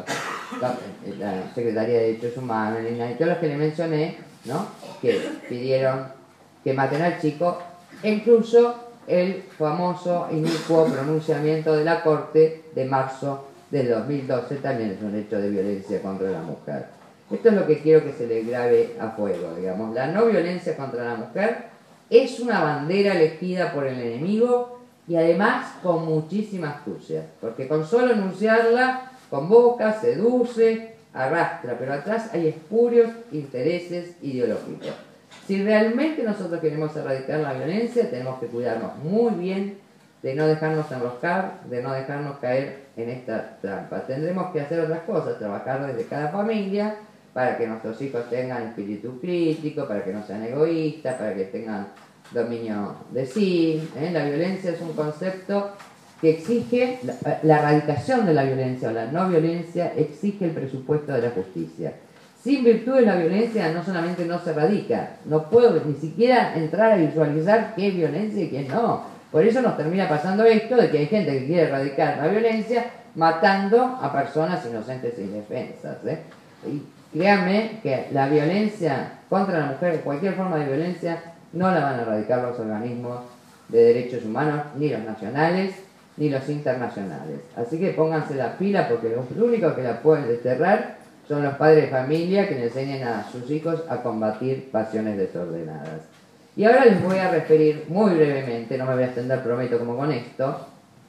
la Secretaría de Derechos Humanos, y todos los que le mencioné, ¿no?, que pidieron que maten al chico, e incluso el famoso inicuo pronunciamiento de la Corte de marzo del dos mil doce también es un hecho de violencia contra la mujer. Esto es lo que quiero que se le grabe a fuego, digamos. La no violencia contra la mujer es una bandera elegida por el enemigo y además con muchísima astucia, porque con solo enunciarla convoca, seduce, arrastra, pero atrás hay espurios intereses ideológicos. Si realmente nosotros queremos erradicar la violencia, tenemos que cuidarnos muy bien de no dejarnos enroscar, de no dejarnos caer en esta trampa. Tendremos que hacer otras cosas, trabajar desde cada familia para que nuestros hijos tengan espíritu crítico, para que no sean egoístas, para que tengan dominio de sí. ¿eh? La violencia es un concepto que exige, la, la erradicación de la violencia o la no violencia exige el presupuesto de la justicia. sin virtudes la violencia no solamente no se erradica, no puedo ni siquiera entrar a visualizar qué es violencia y qué no. Por eso nos termina pasando esto de que hay gente que quiere erradicar la violencia matando a personas inocentes e indefensas, ¿eh? Y créanme que la violencia contra la mujer, cualquier forma de violencia, no la van a erradicar los organismos de derechos humanos, ni los nacionales, ni los internacionales. Así que pónganse la pila, porque los únicos que la pueden desterrar son los padres de familia que le enseñen a sus hijos a combatir pasiones desordenadas. Y ahora les voy a referir muy brevemente, no me voy a extender, prometo, como con esto,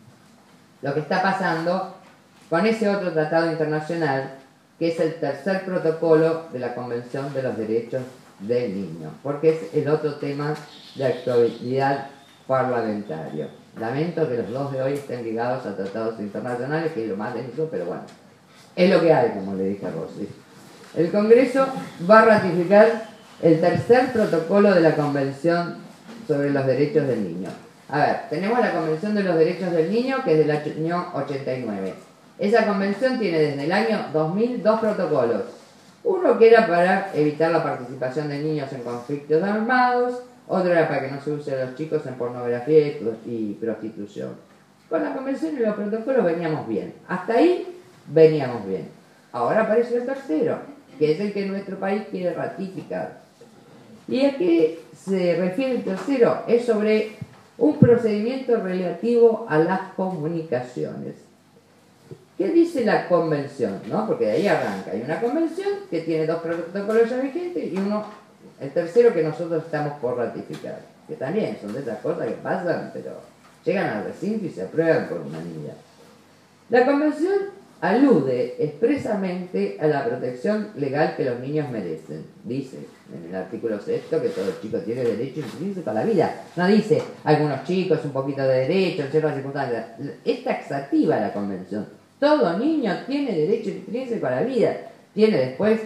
lo que está pasando con ese otro tratado internacional, que es el tercer protocolo de la Convención de los Derechos del Niño, porque es el otro tema de actualidad parlamentario. Lamento que los dos de hoy estén ligados a tratados internacionales, que es lo más denso, pero bueno, es lo que hay, como le dije a Rossi. El Congreso va a ratificar el tercer protocolo de la Convención sobre los Derechos del Niño. A ver, tenemos la Convención de los Derechos del Niño, que es del año ochenta y nueve. Esa convención tiene desde el año dos mil dos protocolos. Uno que era para evitar la participación de niños en conflictos armados, otro era para que no se use a los chicos en pornografía y prostitución. Con la convención y los protocolos veníamos bien. Hasta ahí veníamos bien. Ahora aparece el tercero, que es el que nuestro país quiere ratificar. ¿Y a qué se refiere el tercero? Es sobre un procedimiento relativo a las comunicaciones. ¿Qué dice la convención? ¿No? Porque de ahí arranca. Hay una convención que tiene dos protocolos ya vigentes y uno, el tercero, que nosotros estamos por ratificar. Que también son de esas cosas que pasan, pero llegan al recinto y se aprueban por unanimidad. La convención alude expresamente a la protección legal que los niños merecen. Dice en el artículo sexto que todo chico tiene derecho intrínseco a la vida. No dice algunos chicos un poquito de derecho en ciertas circunstancias. Es taxativa la convención. Todo niño tiene derecho intrínseco a la vida. Tiene después,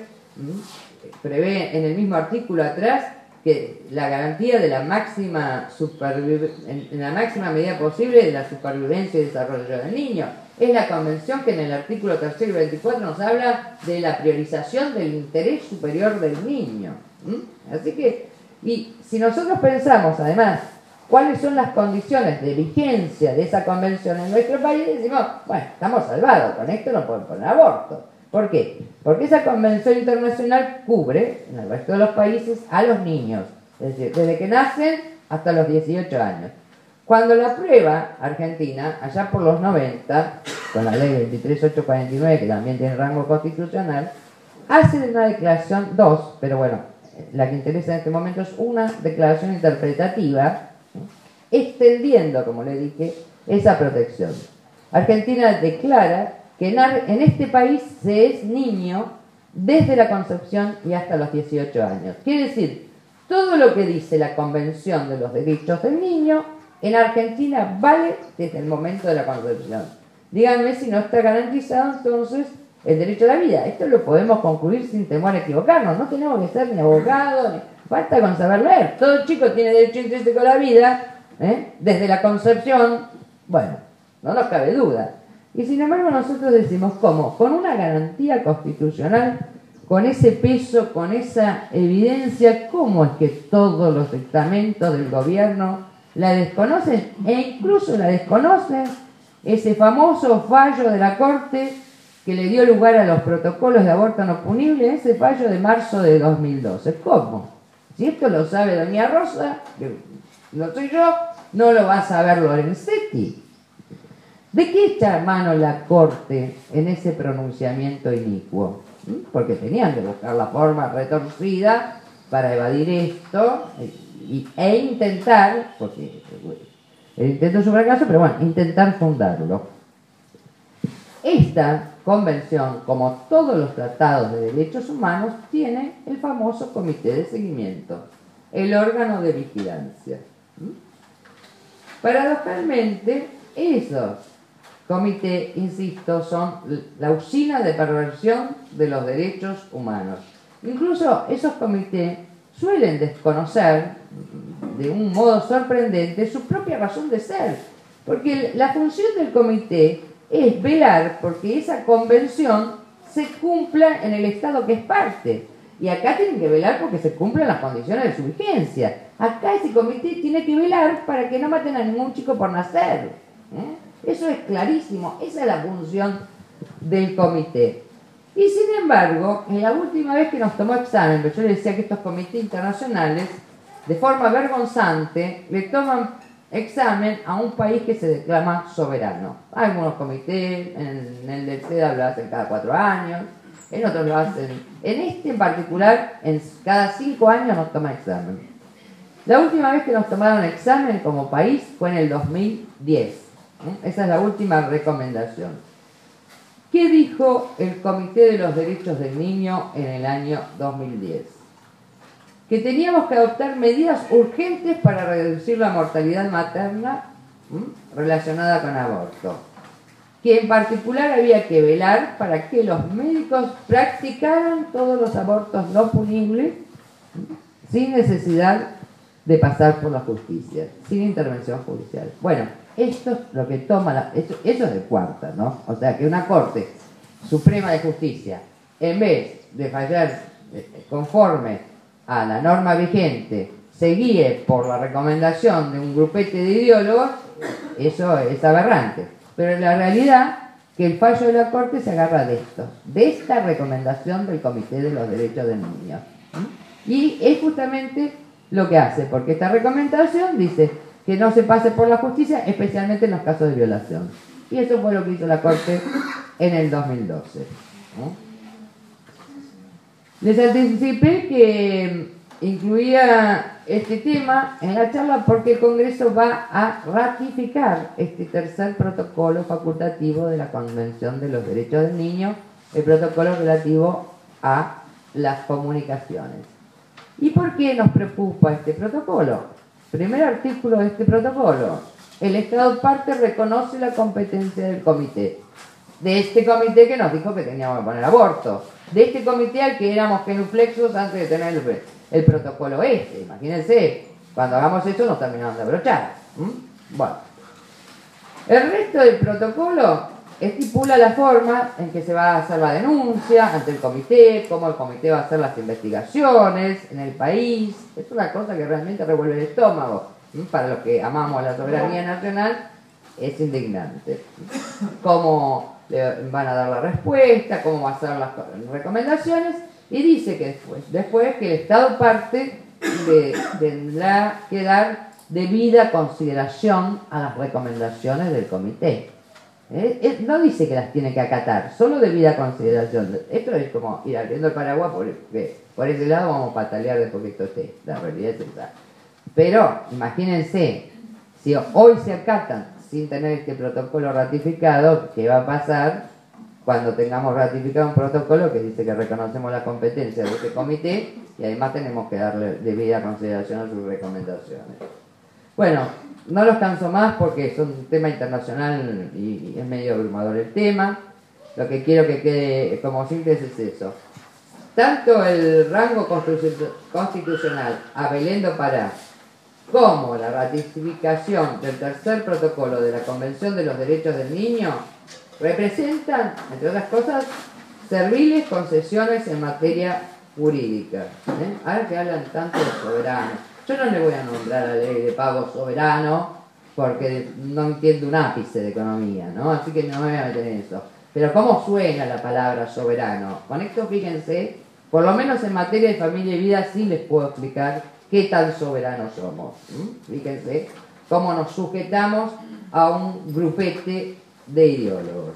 prevé en el mismo artículo atrás, que la garantía de la máxima en, en la máxima medida posible de la supervivencia y desarrollo del niño. Es la convención que en el artículo tercero y veinticuatro nos habla de la priorización del interés superior del niño. ¿Mm? Así que, y si nosotros pensamos además cuáles son las condiciones de vigencia de esa convención en nuestro país, decimos, bueno, estamos salvados, con esto no pueden poner aborto. ¿Por qué? Porque esa convención internacional cubre, en el resto de los países, a los niños, es decir, desde que nacen hasta los dieciocho años. Cuando la aprueba Argentina, allá por los noventa, con la ley veintitrés mil ochocientos cuarenta y nueve, que también tiene rango constitucional, hace una declaración, dos, pero bueno, la que interesa en este momento es una declaración interpretativa, extendiendo, como le dije, esa protección. Argentina declara que en este país se es niño desde la concepción y hasta los dieciocho años. Quiere decir, todo lo que dice la Convención de los Derechos del Niño, en Argentina vale desde el momento de la concepción. Díganme si no está garantizado entonces el derecho a la vida. Esto lo podemos concluir sin temor a equivocarnos. No tenemos que ser ni abogados, ni... basta con saber leer. Todo chico tiene derecho intrínseco a la vida, ¿eh? Desde la concepción. Bueno, no nos cabe duda. Y sin embargo nosotros decimos, ¿cómo? Con una garantía constitucional, con ese peso, con esa evidencia, ¿cómo es que todos los estamentos del gobierno la desconocen? E incluso la desconocen ese famoso fallo de la Corte que le dio lugar a los protocolos de aborto no punible, ese fallo de marzo de dos mil doce. ¿Cómo? Si esto lo sabe doña Rosa, que no soy yo, no lo va a saber Lorenzetti. ¿De qué echa mano la Corte en ese pronunciamiento inicuo? Porque tenían que buscar la forma retorcida para evadir esto y, e intentar, porque el intento es un fracaso, pero bueno, intentar fundarlo. Esta convención, como todos los tratados de derechos humanos, tiene el famoso comité de seguimiento, el órgano de vigilancia. Paradojalmente, esos comités, insisto, son la usina de perversión de los derechos humanos. Incluso esos comités suelen desconocer, de un modo sorprendente, su propia razón de ser. Porque la función del comité es velar porque esa convención se cumpla en el Estado que es parte. Y acá tienen que velar porque se cumplan las condiciones de su vigencia. Acá ese comité tiene que velar para que no maten a ningún chico por nacer. ¿eh? Eso es clarísimo, esa es la función del comité. Y sin embargo, en la última vez que nos tomó examen, pero yo le decía que estos comités internacionales, de forma vergonzante, le toman examen a un país que se declama soberano. Algunos comités, en el del CEDAW lo hacen cada cuatro años, en otros lo hacen, en este en particular, en cada cinco años nos toman examen. La última vez que nos tomaron examen como país fue en el dos mil diez. ¿eh? Esa es la última recomendación. ¿Qué dijo el Comité de los Derechos del Niño en el año dos mil diez? Que teníamos que adoptar medidas urgentes para reducir la mortalidad materna ¿m? relacionada con aborto. Que en particular había que velar para que los médicos practicaran todos los abortos no punibles ¿m? sin necesidad de pasar por la justicia, sin intervención judicial. Bueno, esto es lo que toma, la, eso, eso es de cuarta, ¿no? O sea, que una Corte Suprema de Justicia, en vez de fallar conforme a la norma vigente, se guíe por la recomendación de un grupete de ideólogos, eso es aberrante. Pero la realidad que el fallo de la Corte se agarra de esto, de esta recomendación del Comité de los Derechos del Niño. ¿Mm? Y es justamente lo que hace, porque esta recomendación dice que no se pase por la justicia, especialmente en los casos de violación. Y eso fue lo que hizo la Corte en el dos mil doce. ¿No? Les anticipé que incluía este tema en la charla porque el Congreso va a ratificar este tercer protocolo facultativo de la Convención de los Derechos del Niño, el protocolo relativo a las comunicaciones. ¿Y por qué nos preocupa este protocolo? Primer artículo de este protocolo. El Estado parte reconoce la competencia del comité. De este comité que nos dijo que teníamos que poner aborto. De este comité al que éramos genuflexos antes de tener el, el protocolo este. Imagínense, cuando hagamos eso nos terminamos de abrochar. ¿Mm? Bueno. El resto del protocolo estipula la forma en que se va a hacer la denuncia ante el comité, cómo el comité va a hacer las investigaciones en el país. Es una cosa que realmente revuelve el estómago. ¿Mm? Para los que amamos la soberanía nacional es indignante. Cómo le van a dar la respuesta, cómo va a ser las recomendaciones, y dice que después, después que el Estado parte le tendrá que dar debida consideración a las recomendaciones del comité. ¿Eh? Eh, no dice que las tiene que acatar, solo debida consideración. Esto es como ir abriendo el paraguas porque por ese lado vamos a patalear después que esto esté. La realidad es esa. Pero imagínense, si hoy se acatan sin tener este protocolo ratificado, ¿qué va a pasar cuando tengamos ratificado un protocolo que dice que reconocemos la competencia de este comité y además tenemos que darle debida consideración a sus recomendaciones? Bueno, no los canso más porque es un tema internacional y es medio abrumador el tema. Lo que quiero que quede como síntesis es eso. Tanto el rango constitucional Abelén do Pará como la ratificación del tercer protocolo de la Convención de los Derechos del Niño representan, entre otras cosas, serviles concesiones en materia jurídica. ¿eh? Ahora que hablan tanto de soberano, yo no le voy a nombrar la ley de pago soberano porque no entiendo un ápice de economía, ¿no? Así que no me voy a meter en eso. Pero ¿cómo suena la palabra soberano? Con esto, fíjense, por lo menos en materia de familia y vida sí les puedo explicar qué tan soberanos somos. ¿Mm? Fíjense cómo nos sujetamos a un grupete de ideólogos.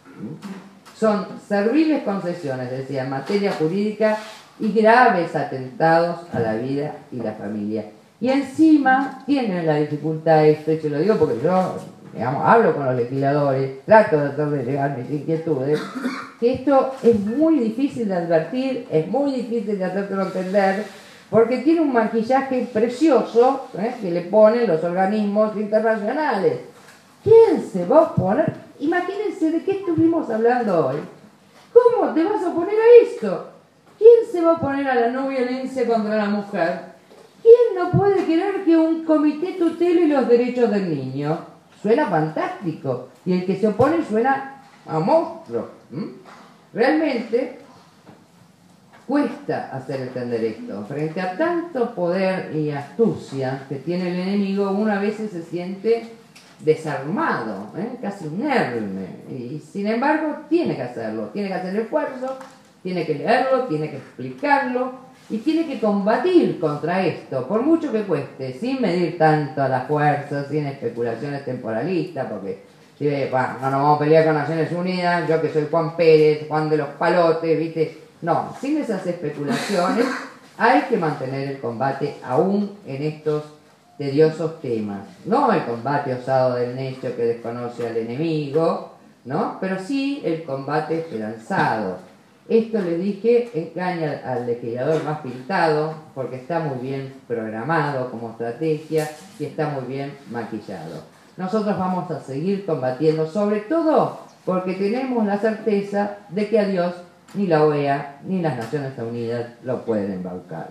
¿Mm? Son serviles concesiones, decía, en materia jurídica y graves atentados a la vida y la familia. Y encima tienen la dificultad esto, y se lo digo porque yo, digamos, hablo con los legisladores, trato de hacerles llegar mis inquietudes, que esto es muy difícil de advertir, es muy difícil de hacértelo entender, porque tiene un maquillaje precioso ¿eh? que le ponen los organismos internacionales. ¿Quién se va a oponer? Imagínense de qué estuvimos hablando hoy. ¿Cómo te vas a oponer a esto? ¿Quién se va a oponer a la no violencia contra la mujer? ¿Quién no puede querer que un comité tutele los derechos del niño? Suena fantástico. Y el que se opone suena a monstruo. ¿Mm? realmente cuesta hacer entender esto. Frente a tanto poder y astucia que tiene el enemigo, uno a veces se siente desarmado, ¿eh? casi inerme, y sin embargo tiene que hacerlo, tiene que hacer el esfuerzo, tiene que leerlo, tiene que explicarlo y tiene que combatir contra esto, por mucho que cueste, sin medir tanto a las fuerzas, sin especulaciones temporalistas, porque si bueno, no nos vamos a pelear con Naciones Unidas, yo que soy Juan Pérez, Juan de los Palotes, ¿viste? No, sin esas especulaciones hay que mantener el combate aún en estos tediosos temas. No el combate osado del necio que desconoce al enemigo, ¿no? Pero sí el combate esperanzado. Esto, les dije, engaña al legislador más pintado porque está muy bien programado como estrategia y está muy bien maquillado. Nosotros vamos a seguir combatiendo, sobre todo porque tenemos la certeza de que a Dios ni la O E A ni las Naciones Unidas lo pueden embaucar.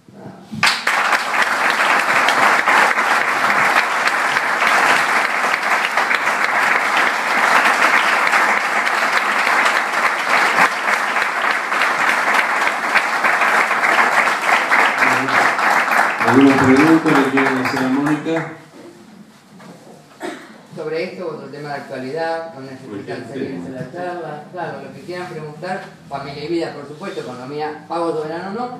¿Alguna pregunta le quieren hacer a Mónica? Sobre esto, otro tema de actualidad, no necesitan seguirse la charla. Claro, lo que quieran preguntar, familia y vida, por supuesto, economía, pago soberano no.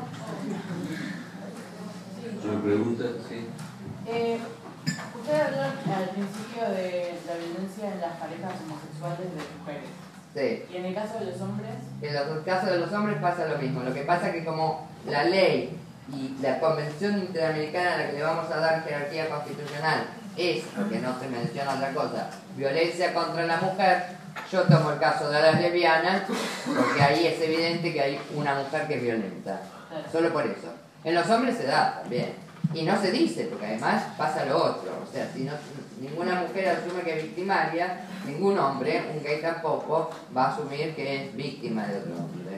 ¿Una pregunta? Sí. Eh, usted habló al principio de la violencia en las parejas homosexuales de mujeres. Sí. ¿Y en el caso de los hombres? En el caso de los hombres pasa lo mismo. Lo que pasa es que como la ley y la Convención Interamericana a la que le vamos a dar jerarquía constitucional es, porque no se menciona otra cosa, violencia contra la mujer, yo tomo el caso de las lesbianas, porque ahí es evidente que hay una mujer que es violenta. Solo por eso. En los hombres se da también. Y no se dice, porque además pasa lo otro. O sea, si no, ninguna mujer asume que es victimaria, ningún hombre, un gay tampoco, va a asumir que es víctima de otro hombre.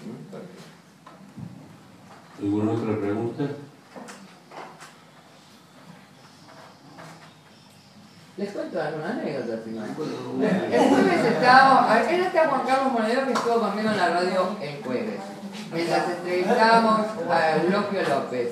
¿Alguna otra pregunta? Les cuento alguna anécdota, si no. El jueves estaba, él está Juan Carlos Monedero, que estuvo conmigo en la radio el jueves, mientras entrevistábamos a Eulogio López.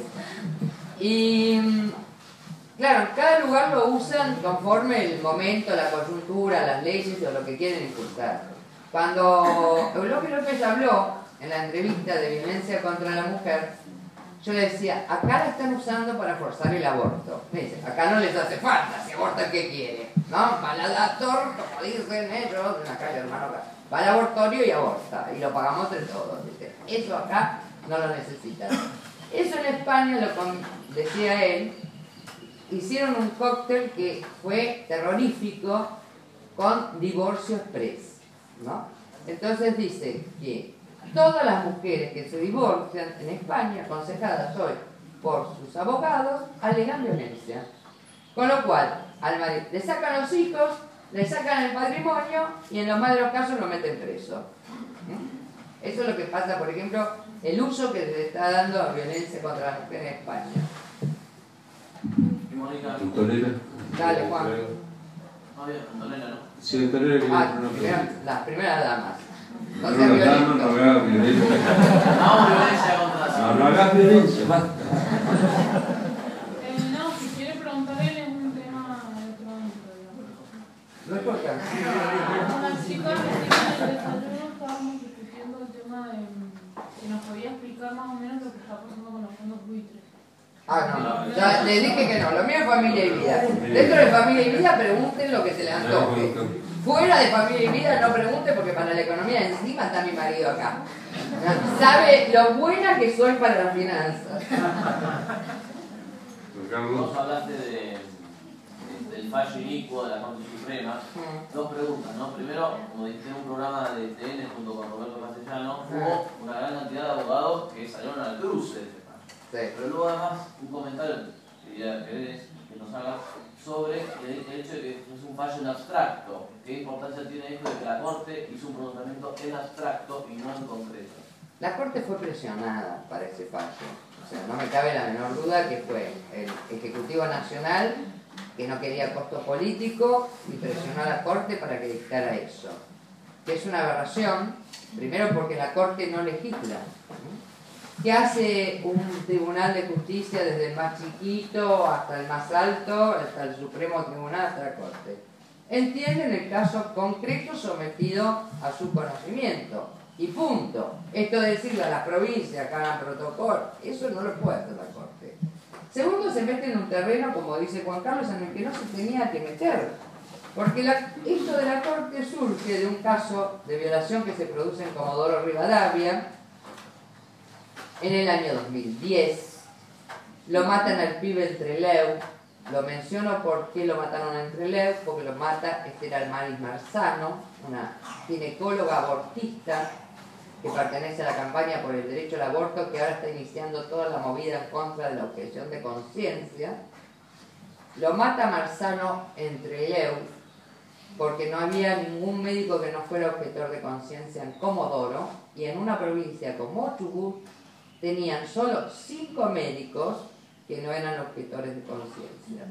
Y claro, cada lugar lo usan conforme el momento, la coyuntura, las leyes o lo que quieren impulsar. Cuando Eulogio López habló en la entrevista de violencia contra la mujer, yo le decía, acá la están usando para forzar el aborto. Me dice, acá no les hace falta, si abortan, ¿qué quiere? ¿No? Va al adaptor, como dicen ellos, en la calle, hermano, acá. Va al abortorio y aborta, y lo pagamos entre todos. ¿Viste? Eso acá no lo necesitan. Eso en España, lo con, decía él, hicieron un cóctel que fue terrorífico con divorcio express, ¿no? Entonces dice que todas las mujeres que se divorcian en España, aconsejadas hoy por sus abogados, alegan violencia. Con lo cual, al marido le sacan los hijos, le sacan el patrimonio y en los más de los casos lo meten preso. ¿Eh? Eso es lo que pasa, por ejemplo, el uso que se le está dando a violencia contra la mujer en España. Antonella. Dale, Juan. Antonella, ¿no? Sí, Antonella quería Ah, hacer una primero, pregunta. las primeras damas. No No, sean no, no, violentos. no hagas violencia. No, violencia contra la No, no hagas violencia, basta. Eh, no, si quiere preguntar él es un tema de otro ámbito, digamos. No importa. Con las chicas recién en el desayuno estábamos discutiendo el tema de que nos podía explicar más o menos lo que está pasando con los fondos buitres. Ah, no, ya le dije que no, lo mío es familia y vida. Dentro de familia y vida pregunten lo que se les antoje. Fuera de familia y vida no pregunten porque para la economía encima está mi marido acá. Sabe lo buena que soy para las finanzas. Carlos. Vos hablaste de, del fallo inicuo de la Corte Suprema. Dos preguntas, ¿no? Primero, como dijiste en un programa de T N junto con Roberto Castellano, hubo una gran cantidad de abogados que salieron al cruce de ese fallo. Sí. Pero luego además un comentario que querés que nos hagas sobre el, el hecho de que es un fallo en abstracto. ¿Qué importancia tiene esto de que la Corte hizo un pronunciamiento en abstracto y no en concreto? La Corte fue presionada para ese fallo. O sea, no me cabe la menor duda que fue el Ejecutivo Nacional que no quería costo político y presionó a la Corte para que dictara eso. que es una aberración, primero porque la Corte no legisla. ¿Qué hace un tribunal de justicia desde el más chiquito hasta el más alto, hasta el Supremo Tribunal, hasta la Corte? Entienden el caso concreto sometido a su conocimiento. Y punto. Esto de decirle a las provincias que hagan protocolo, eso no lo puede hacer la Corte. Segundo, se mete en un terreno, como dice Juan Carlos, en el que no se tenía que meter. Porque la, esto de la Corte surge de un caso de violación que se produce en Comodoro Rivadavia en el año dos mil diez. Lo matan al pibe en Trelew. Lo menciono porque lo mataron en Trelew, porque lo mata Esther Almanis Marzano, una ginecóloga abortista que pertenece a la campaña por el derecho al aborto, que ahora está iniciando toda la movida en contra de la objeción de conciencia. Lo mata Marzano en Trelew porque no había ningún médico que no fuera objetor de conciencia en Comodoro, y en una provincia como Chubut tenían solo cinco médicos que no eran objetores de conciencia.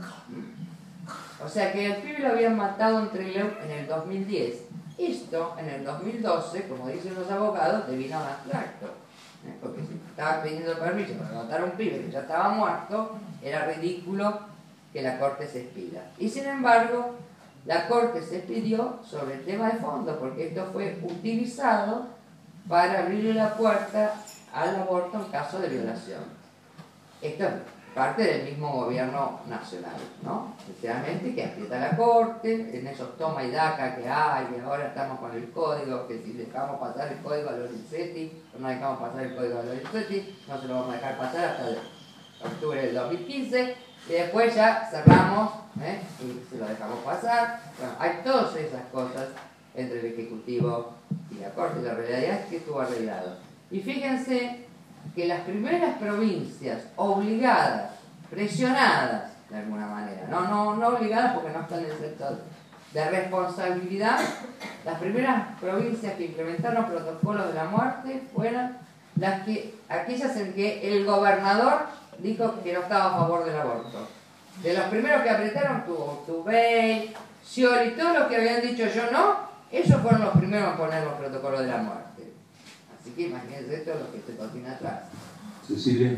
O sea que el pibe lo habían matado en Trelew en el dos mil diez. Esto, en el dos mil doce, como dicen los abogados, te vino a un abstracto. ¿Eh? Porque si estabas pidiendo permiso para matar a un pibe que ya estaba muerto, era ridículo que la Corte se expida. Y sin embargo, la Corte se expidió sobre el tema de fondo, porque esto fue utilizado para abrirle la puerta al aborto en caso de violación. Esto es parte del mismo gobierno nacional, ¿no? Sinceramente, que aprieta la Corte, en esos toma y daca que hay, y ahora estamos con el código, que si dejamos pasar el código a Lorenzetti, o no dejamos pasar el código a Lorenzetti, no se lo vamos a dejar pasar hasta el octubre del dos mil quince, y después ya cerramos, ¿eh? Y se lo dejamos pasar. Bueno, hay todas esas cosas entre el Ejecutivo y la Corte, la realidad es que estuvo arreglado. Y fíjense que las primeras provincias obligadas, presionadas de alguna manera, no, no, no obligadas porque no están en el sector de responsabilidad, las primeras provincias que implementaron protocolos de la muerte fueron las que, aquellas en que el gobernador dijo que no estaba a favor del aborto. De los primeros que apretaron, tuvo Tubey, Scioli, todos los que habían dicho yo no, ellos fueron los primeros en poner los protocolos de la muerte. Así que imagínense esto es lo que se cocina atrás. Cecilia.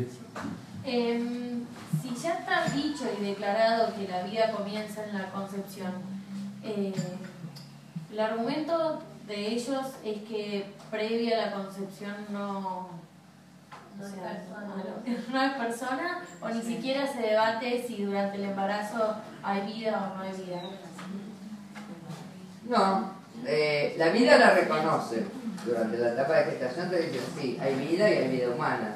Eh, si ya está dicho y declarado que la vida comienza en la concepción, eh, el argumento de ellos es que previa a la concepción no, o sea, no, no es persona, o ni siquiera se debate si durante el embarazo hay vida o no hay vida. No, eh, la vida la reconoce. Durante la etapa de gestación te dicen sí, hay vida y hay vida humana.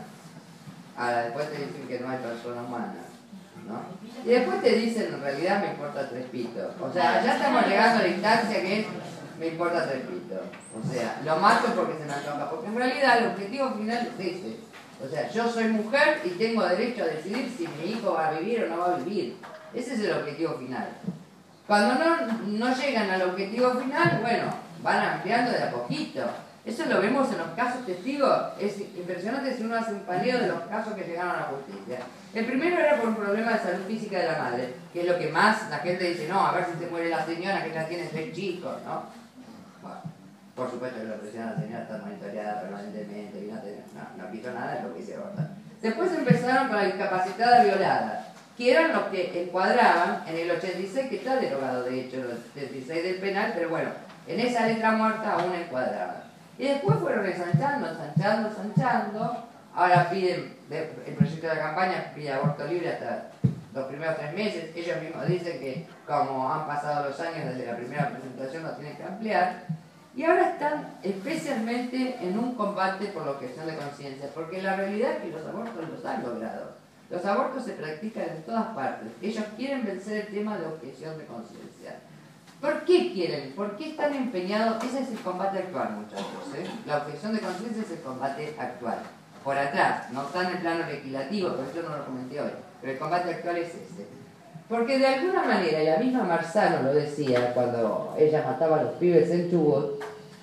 Ahora después te dicen que no hay persona humana, ¿no? Y después te dicen en realidad me importa tres pitos. O sea, ya estamos llegando a la instancia que es me importa tres pitos. O sea, lo mato porque se me antoja. Porque en realidad el objetivo final es ese. O sea, yo soy mujer y tengo derecho a decidir si mi hijo va a vivir o no va a vivir. Ese es el objetivo final. Cuando no, no llegan al objetivo final, bueno, van ampliando de a poquito. Eso lo vemos en los casos testigos. Es impresionante si uno hace un paneo de los casos que llegaron a la justicia. El primero era por un problema de salud física de la madre, que es lo que más la gente dice, no, a ver si se muere la señora que ya tiene tres chicos, ¿no? Bueno, por supuesto que la presión de la señora está monitoreada permanentemente y no, no, no quiso nada de lo que hice ahora. Después empezaron con la discapacitada violada, que eran los que encuadraban en el ochenta y seis, que está derogado de hecho el ochenta y seis del penal, pero bueno, en esa letra muerta aún encuadraban. Y después fueron ensanchando, ensanchando, ensanchando. Ahora piden, el proyecto de la campaña pide aborto libre hasta los primeros tres meses. Ellos mismos dicen que como han pasado los años desde la primera presentación lo tienen que ampliar. Y ahora están especialmente en un combate por la objeción de conciencia, porque la realidad es que los abortos los han logrado. Los abortos se practican en todas partes. Ellos quieren vencer el tema de objeción de conciencia. ¿Por qué quieren? ¿Por qué están empeñados? Ese es el combate actual, muchachos, ¿eh? La objeción de conciencia es el combate actual. Por atrás, no está en el plano legislativo, por eso no lo comenté hoy, pero el combate actual es ese. Porque de alguna manera, y la misma Marzano lo decía cuando ella mataba a los pibes en Chubut,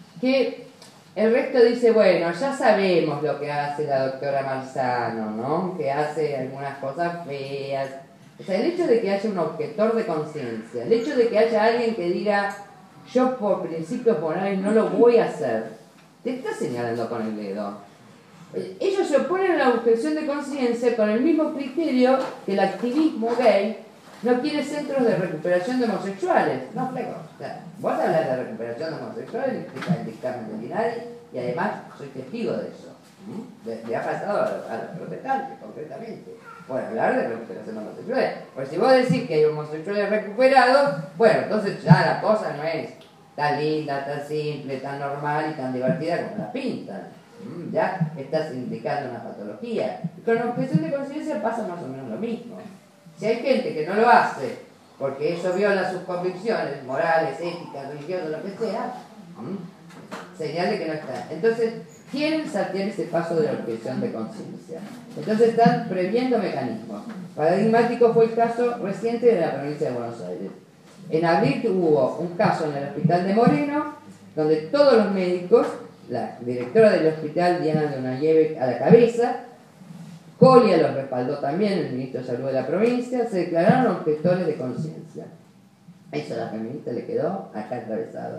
que el resto dice, bueno, ya sabemos lo que hace la doctora Marzano, ¿no? Que hace algunas cosas feas. O sea, el hecho de que haya un objetor de conciencia, el hecho de que haya alguien que diga, yo por principios morales no lo voy a hacer, te está señalando con el dedo. Ellos se oponen a la objeción de conciencia con el mismo criterio que el activismo gay no quiere centros de recuperación de homosexuales. No, fleco. O sea, vos hablas de recuperación de homosexuales, explica el dictamen de Linari, y además soy testigo de eso. Le, le ha pasado a, a los protestantes, concretamente, por hablar de recuperación de homosexuales. Porque si vos decís que hay homosexuales recuperados, bueno, entonces ya la cosa no es tan linda, tan simple, tan normal y tan divertida como la pintan. Ya estás indicando una patología. Y con la objeción de conciencia pasa más o menos lo mismo. Si hay gente que no lo hace porque eso viola sus convicciones morales, éticas, religiosas, lo que sea, señal de que no está. Entonces, quieren saltear ese paso de la objeción de conciencia. Entonces están previendo mecanismos. Paradigmático fue el caso reciente de la provincia de Buenos Aires. En abril hubo un caso en el hospital de Moreno, donde todos los médicos, la directora del hospital, Diana Donayeve, a la cabeza, Colia los respaldó también, el ministro de Salud de la provincia, se declararon objetores de conciencia. Eso a la feminista le quedó acá atravesado.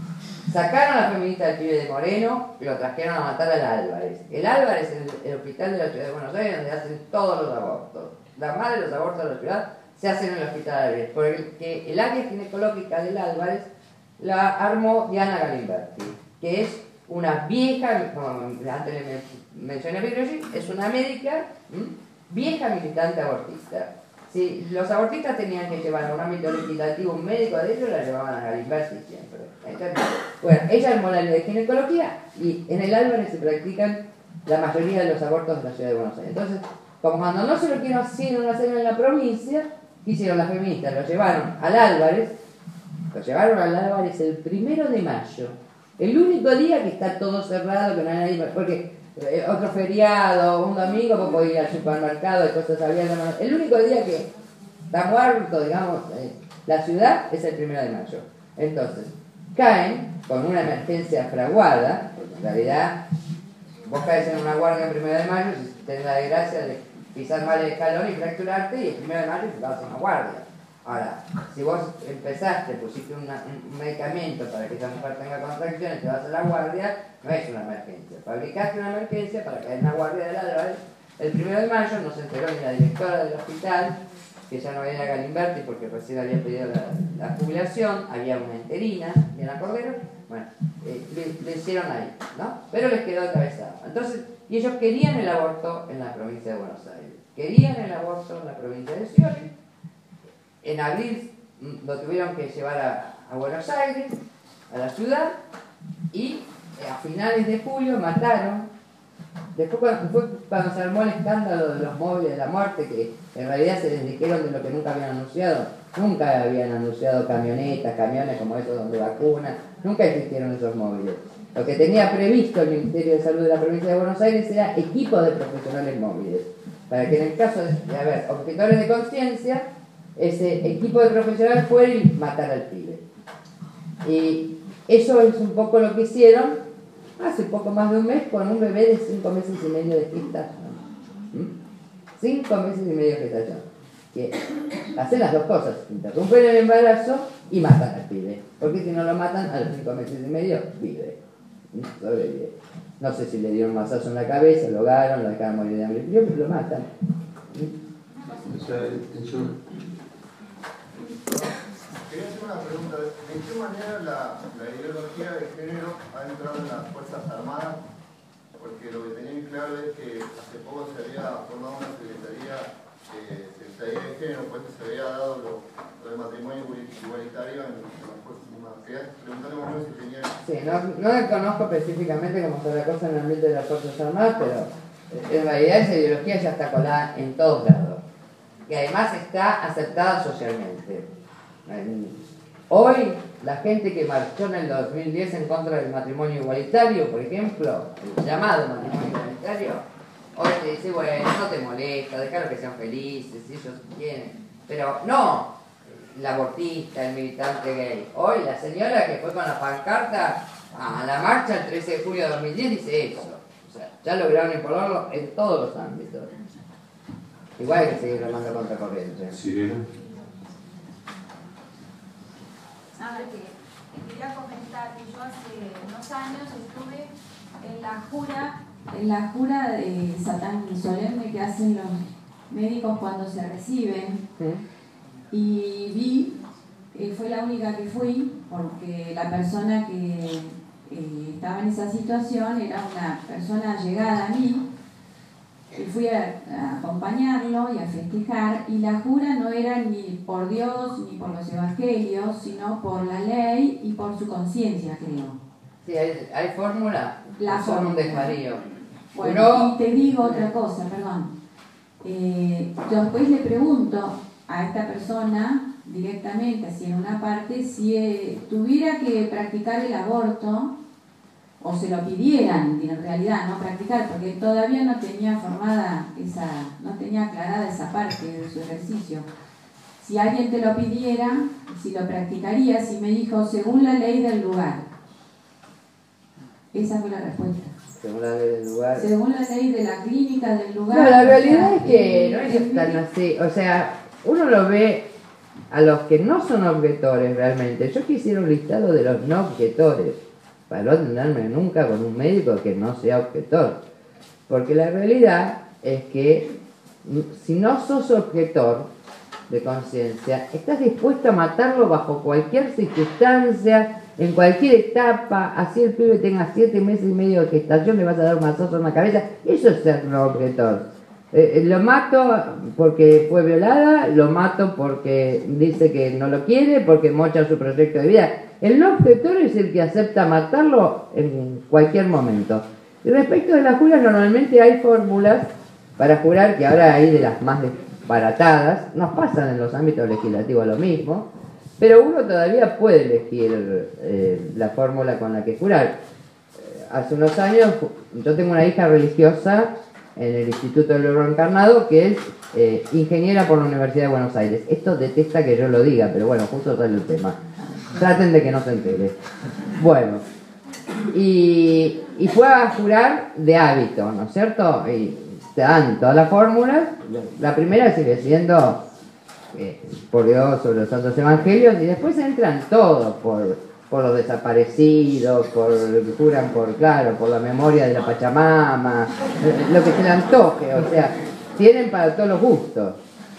Sacaron a la feminista del pibe de Moreno y lo trajeron a matar al Álvarez. El Álvarez es el, el hospital de la ciudad de Buenos Aires donde hacen todos los abortos. La más de los abortos de la ciudad se hacen en el hospital Álvarez, porque el área ginecológica del Álvarez la armó Diana Galimberti, que es una vieja, como antes le mencioné a Pirogi, es una médica, ¿m? vieja militante abortista. Si los abortistas tenían que llevar a un ámbito legislativo un médico de ellos, la llevaban a Galimberti siempre. Entonces, bueno, ella armó la ley de ginecología y en el Álvarez se practican la mayoría de los abortos de la ciudad de Buenos Aires. Entonces, como cuando no se lo quisieron hacer en la provincia, ¿qué hicieron las feministas? Lo llevaron al Álvarez, lo llevaron al Álvarez el primero de mayo. El único día que está todo cerrado, que no hay nadie, porque eh, otro feriado, un domingo, vos podés ir al supermercado y cosas abiertas. El único día que está muerto, digamos, eh, la ciudad es el primero de mayo. Entonces, caen con una emergencia fraguada, porque en realidad vos caes en una guardia el primero de mayo si tenés la desgracia de pisar mal el escalón y fracturarte, y el primero de mayo te vas a una guardia. Ahora, si vos empezaste, pusiste una, un medicamento para que esa mujer tenga contracciones, te vas a la guardia, no es una emergencia. Fabricaste una emergencia para caer en la guardia del Álvarez. El primero de mayo no se enteró ni la directora del hospital, que ya no era Galimberti porque recién había pedido la, la jubilación, había una interina, Diana Cordero, bueno, eh, le, le hicieron ahí, ¿no? Pero les quedó atravesado. Entonces, y ellos querían el aborto en la provincia de Buenos Aires, querían el aborto en la provincia de Scioli. En abril lo tuvieron que llevar a, a Buenos Aires, a la ciudad, y a finales de julio mataron. Después cuando, fue cuando se armó el escándalo de los móviles de la muerte, que en realidad se desdijeron de lo que nunca habían anunciado. Nunca habían anunciado camionetas, camiones como esos donde vacunan, nunca existieron esos móviles. Lo que tenía previsto el Ministerio de Salud de la provincia de Buenos Aires era equipos de profesionales móviles, para que en el caso de, de haber objetores de conciencia, ese equipo de profesionales fuera y matara al pibe. Y eso es un poco lo que hicieron hace poco más de un mes con un bebé de cinco meses y medio de gestación. ¿Mm? Cinco meses y medio de gestación. Que hacen las dos cosas, interrumpen el embarazo y matan al pibe. Porque si no lo matan, a los cinco meses y medio vive. ¿Mm? Sobrevive. No sé si le dieron un mazazo en la cabeza, lo ahogaron, lo dejaron morir de hambre, pero lo matan. ¿Mm? O sea, yo... Quería hacer una pregunta. ¿De qué manera la, la ideología de género ha entrado en las Fuerzas Armadas? Porque lo que tenían claro es que hace poco se había formado una secretaría de secretaría de género, pues se había dado lo, lo de matrimonio igualitario en, en las Fuerzas Armadas. Quería preguntarle más o menos si tenía... Sí, no, no conozco específicamente cómo está la cosa en el ambiente de las Fuerzas Armadas, pero en realidad esa ideología ya está colada en todos lados. Y además está aceptada socialmente. Hoy, la gente que marchó en el dos mil diez en contra del matrimonio igualitario, por ejemplo, el llamado matrimonio igualitario, hoy te dice, bueno, no te molesta, déjalo que sean felices, si ellos quieren. Pero no, el abortista, el militante gay. Hoy, la señora que fue con la pancarta a la marcha el trece de julio de dos mil diez dice eso. O sea, ya lograron imponerlo en todos los ámbitos. Igual hay que seguir remando contra corriente. Sí. A ver, que quería comentar que yo hace unos años estuve en la jura, en la jura de Satán solemne que hacen los médicos cuando se reciben, ¿sí? Y vi, eh, fue la única que fui, porque la persona que eh, estaba en esa situación era una persona llegada a mí, y fui a, a acompañarlo y a festejar, y la jura no era ni por Dios ni por los evangelios, sino por la ley y por su conciencia, creo. Sí, hay, hay fórmula, la son fórmula. un desvarío. Bueno, Pero... y te digo otra cosa, perdón. Eh, yo después le pregunto a esta persona directamente, así en una parte, si eh, tuviera que practicar el aborto, o se lo pidieran, en realidad, no practicar, porque todavía no tenía formada esa, no tenía aclarada esa parte de su ejercicio. Si alguien te lo pidiera, si lo practicarías, y me dijo, según la ley del lugar. Esa fue la respuesta. Según la ley del lugar. Según la ley de la clínica del lugar. No, la realidad es que no es tan así. O sea, uno lo ve a los que no son objetores realmente. Yo quisiera un listado de los no objetores, para no atenderme nunca con un médico que no sea objetor. Porque la realidad es que si no sos objetor de conciencia, estás dispuesto a matarlo bajo cualquier circunstancia, en cualquier etapa. Así el pibe tenga siete meses y medio de gestación, le vas a dar un mazazo en la cabeza. Eso es ser no objetor. Eh, lo mato porque fue violada, lo mato porque dice que no lo quiere, porque mocha su proyecto de vida. El no objetor es el que acepta matarlo en cualquier momento. Y respecto de las juras, normalmente hay fórmulas para jurar, que ahora hay de las más disparatadas, nos pasan en los ámbitos legislativos lo mismo, pero uno todavía puede elegir eh, la fórmula con la que jurar. Eh, hace unos años, yo tengo una hija religiosa en el Instituto del Verbo Encarnado, que es eh, ingeniera por la Universidad de Buenos Aires. Esto detesta que yo lo diga, pero bueno, justo sale el tema. Traten de que no se entere. Bueno, y, y fue a jurar de hábito, ¿no es cierto? Y te dan todas las fórmulas. La primera sigue siendo eh, por Dios, sobre los santos evangelios, y después entran todos por, por los desaparecidos, por juran por, claro, por la memoria de la Pachamama, lo que se le antoje, o sea, tienen para todos los gustos.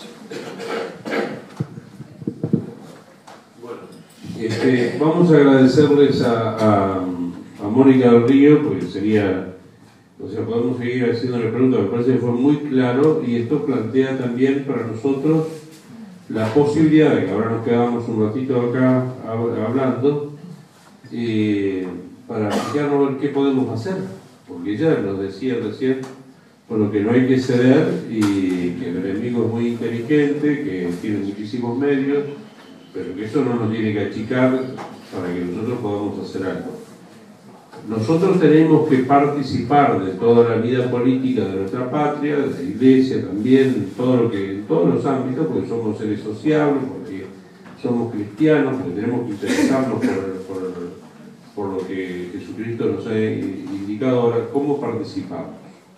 Este, vamos a agradecerles a, a, a Mónica del Río, porque sería, o sea, podemos seguir haciéndole preguntas, me parece que fue muy claro, y esto plantea también para nosotros la posibilidad de que ahora nos quedamos un ratito acá hablando, eh, para fijarnos qué podemos hacer, porque ya nos decía recién, bueno, que no hay que ceder y que el enemigo es muy inteligente, que tiene muchísimos medios, pero que eso no nos tiene que achicar para que nosotros podamos hacer algo. Nosotros tenemos que participar de toda la vida política de nuestra patria, de la iglesia también, en, todo lo que, en todos los ámbitos, porque somos seres sociables, porque somos cristianos, porque tenemos que interesarnos por, por, por lo que Jesucristo nos ha indicado. Ahora, ¿cómo participamos?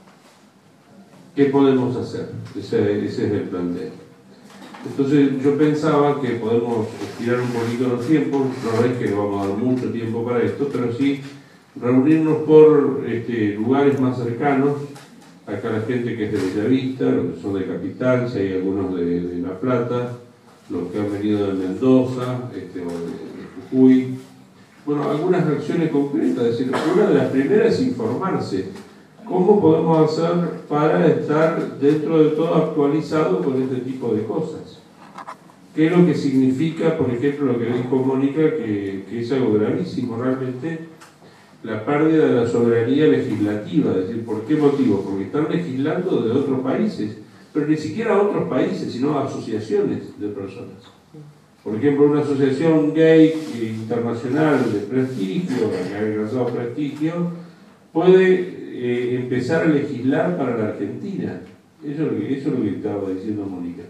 ¿Qué podemos hacer? Ese, ese es el planteo. Entonces yo pensaba que podemos estirar un poquito los tiempos, no es que vamos a dar mucho tiempo para esto, pero sí reunirnos por este, lugares más cercanos. Acá la gente que es de Bellavista, los que son de Capital, si hay algunos de, de La Plata, los que han venido de Mendoza, este, o de, de Jujuy. Bueno, algunas reacciones concretas, es decir, una de las primeras es informarse. ¿Cómo podemos hacer para estar dentro de todo actualizado con este tipo de cosas? ¿Qué es lo que significa, por ejemplo, lo que dijo Mónica, que, que es algo gravísimo realmente, la pérdida de la soberanía legislativa? Es decir, ¿por qué motivo? Porque están legislando de otros países, pero ni siquiera otros países, sino asociaciones de personas. Por ejemplo, una asociación gay internacional de prestigio, que ha alcanzado prestigio, puede eh, empezar a legislar para la Argentina. Eso es lo que, eso es lo que estaba diciendo Mónica.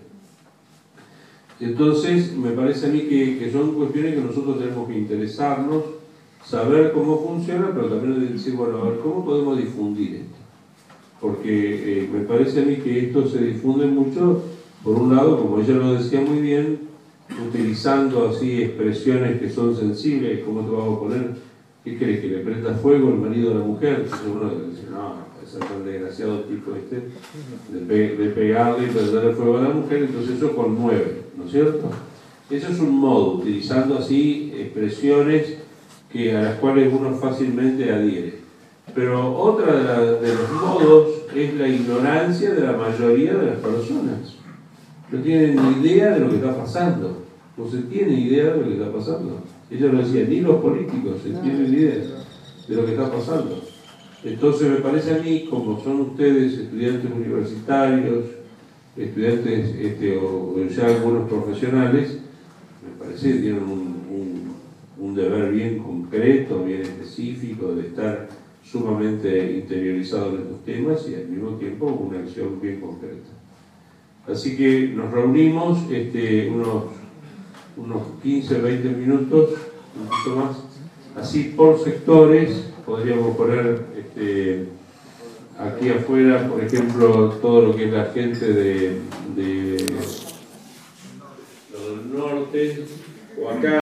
Entonces, me parece a mí que, que son cuestiones que nosotros tenemos que interesarnos, saber cómo funciona, pero también decir, bueno, a ver, ¿cómo podemos difundir esto? Porque eh, me parece a mí que esto se difunde mucho, por un lado, como ella lo decía muy bien, utilizando así expresiones que son sensibles. ¿Cómo te vamos a poner? ¿Qué querés? ¿Que le prenda fuego el marido a la mujer? Entonces uno dice, no, es tan desgraciado tipo este de, pe de pegarle y prenderle fuego a la mujer, entonces eso conmueve, ¿no es cierto? Eso es un modo, utilizando así expresiones que, a las cuales uno fácilmente adhiere. Pero otra de, la, de los modos es la ignorancia de la mayoría de las personas. No tienen ni idea de lo que está pasando. No se tiene idea de lo que está pasando. Ella lo decía, ni los políticos se tienen idea de lo que está pasando. Entonces me parece a mí, como son ustedes estudiantes universitarios, estudiantes este, o, o ya algunos profesionales, me parece que tienen un, un, un deber bien concreto, bien específico, de estar sumamente interiorizados en estos temas y al mismo tiempo una acción bien concreta. Así que nos reunimos este, unos, unos quince, veinte minutos, un poquito más, así por sectores. Podríamos poner este, aquí afuera, por ejemplo, todo lo que es la gente de, de lo del norte, o acá.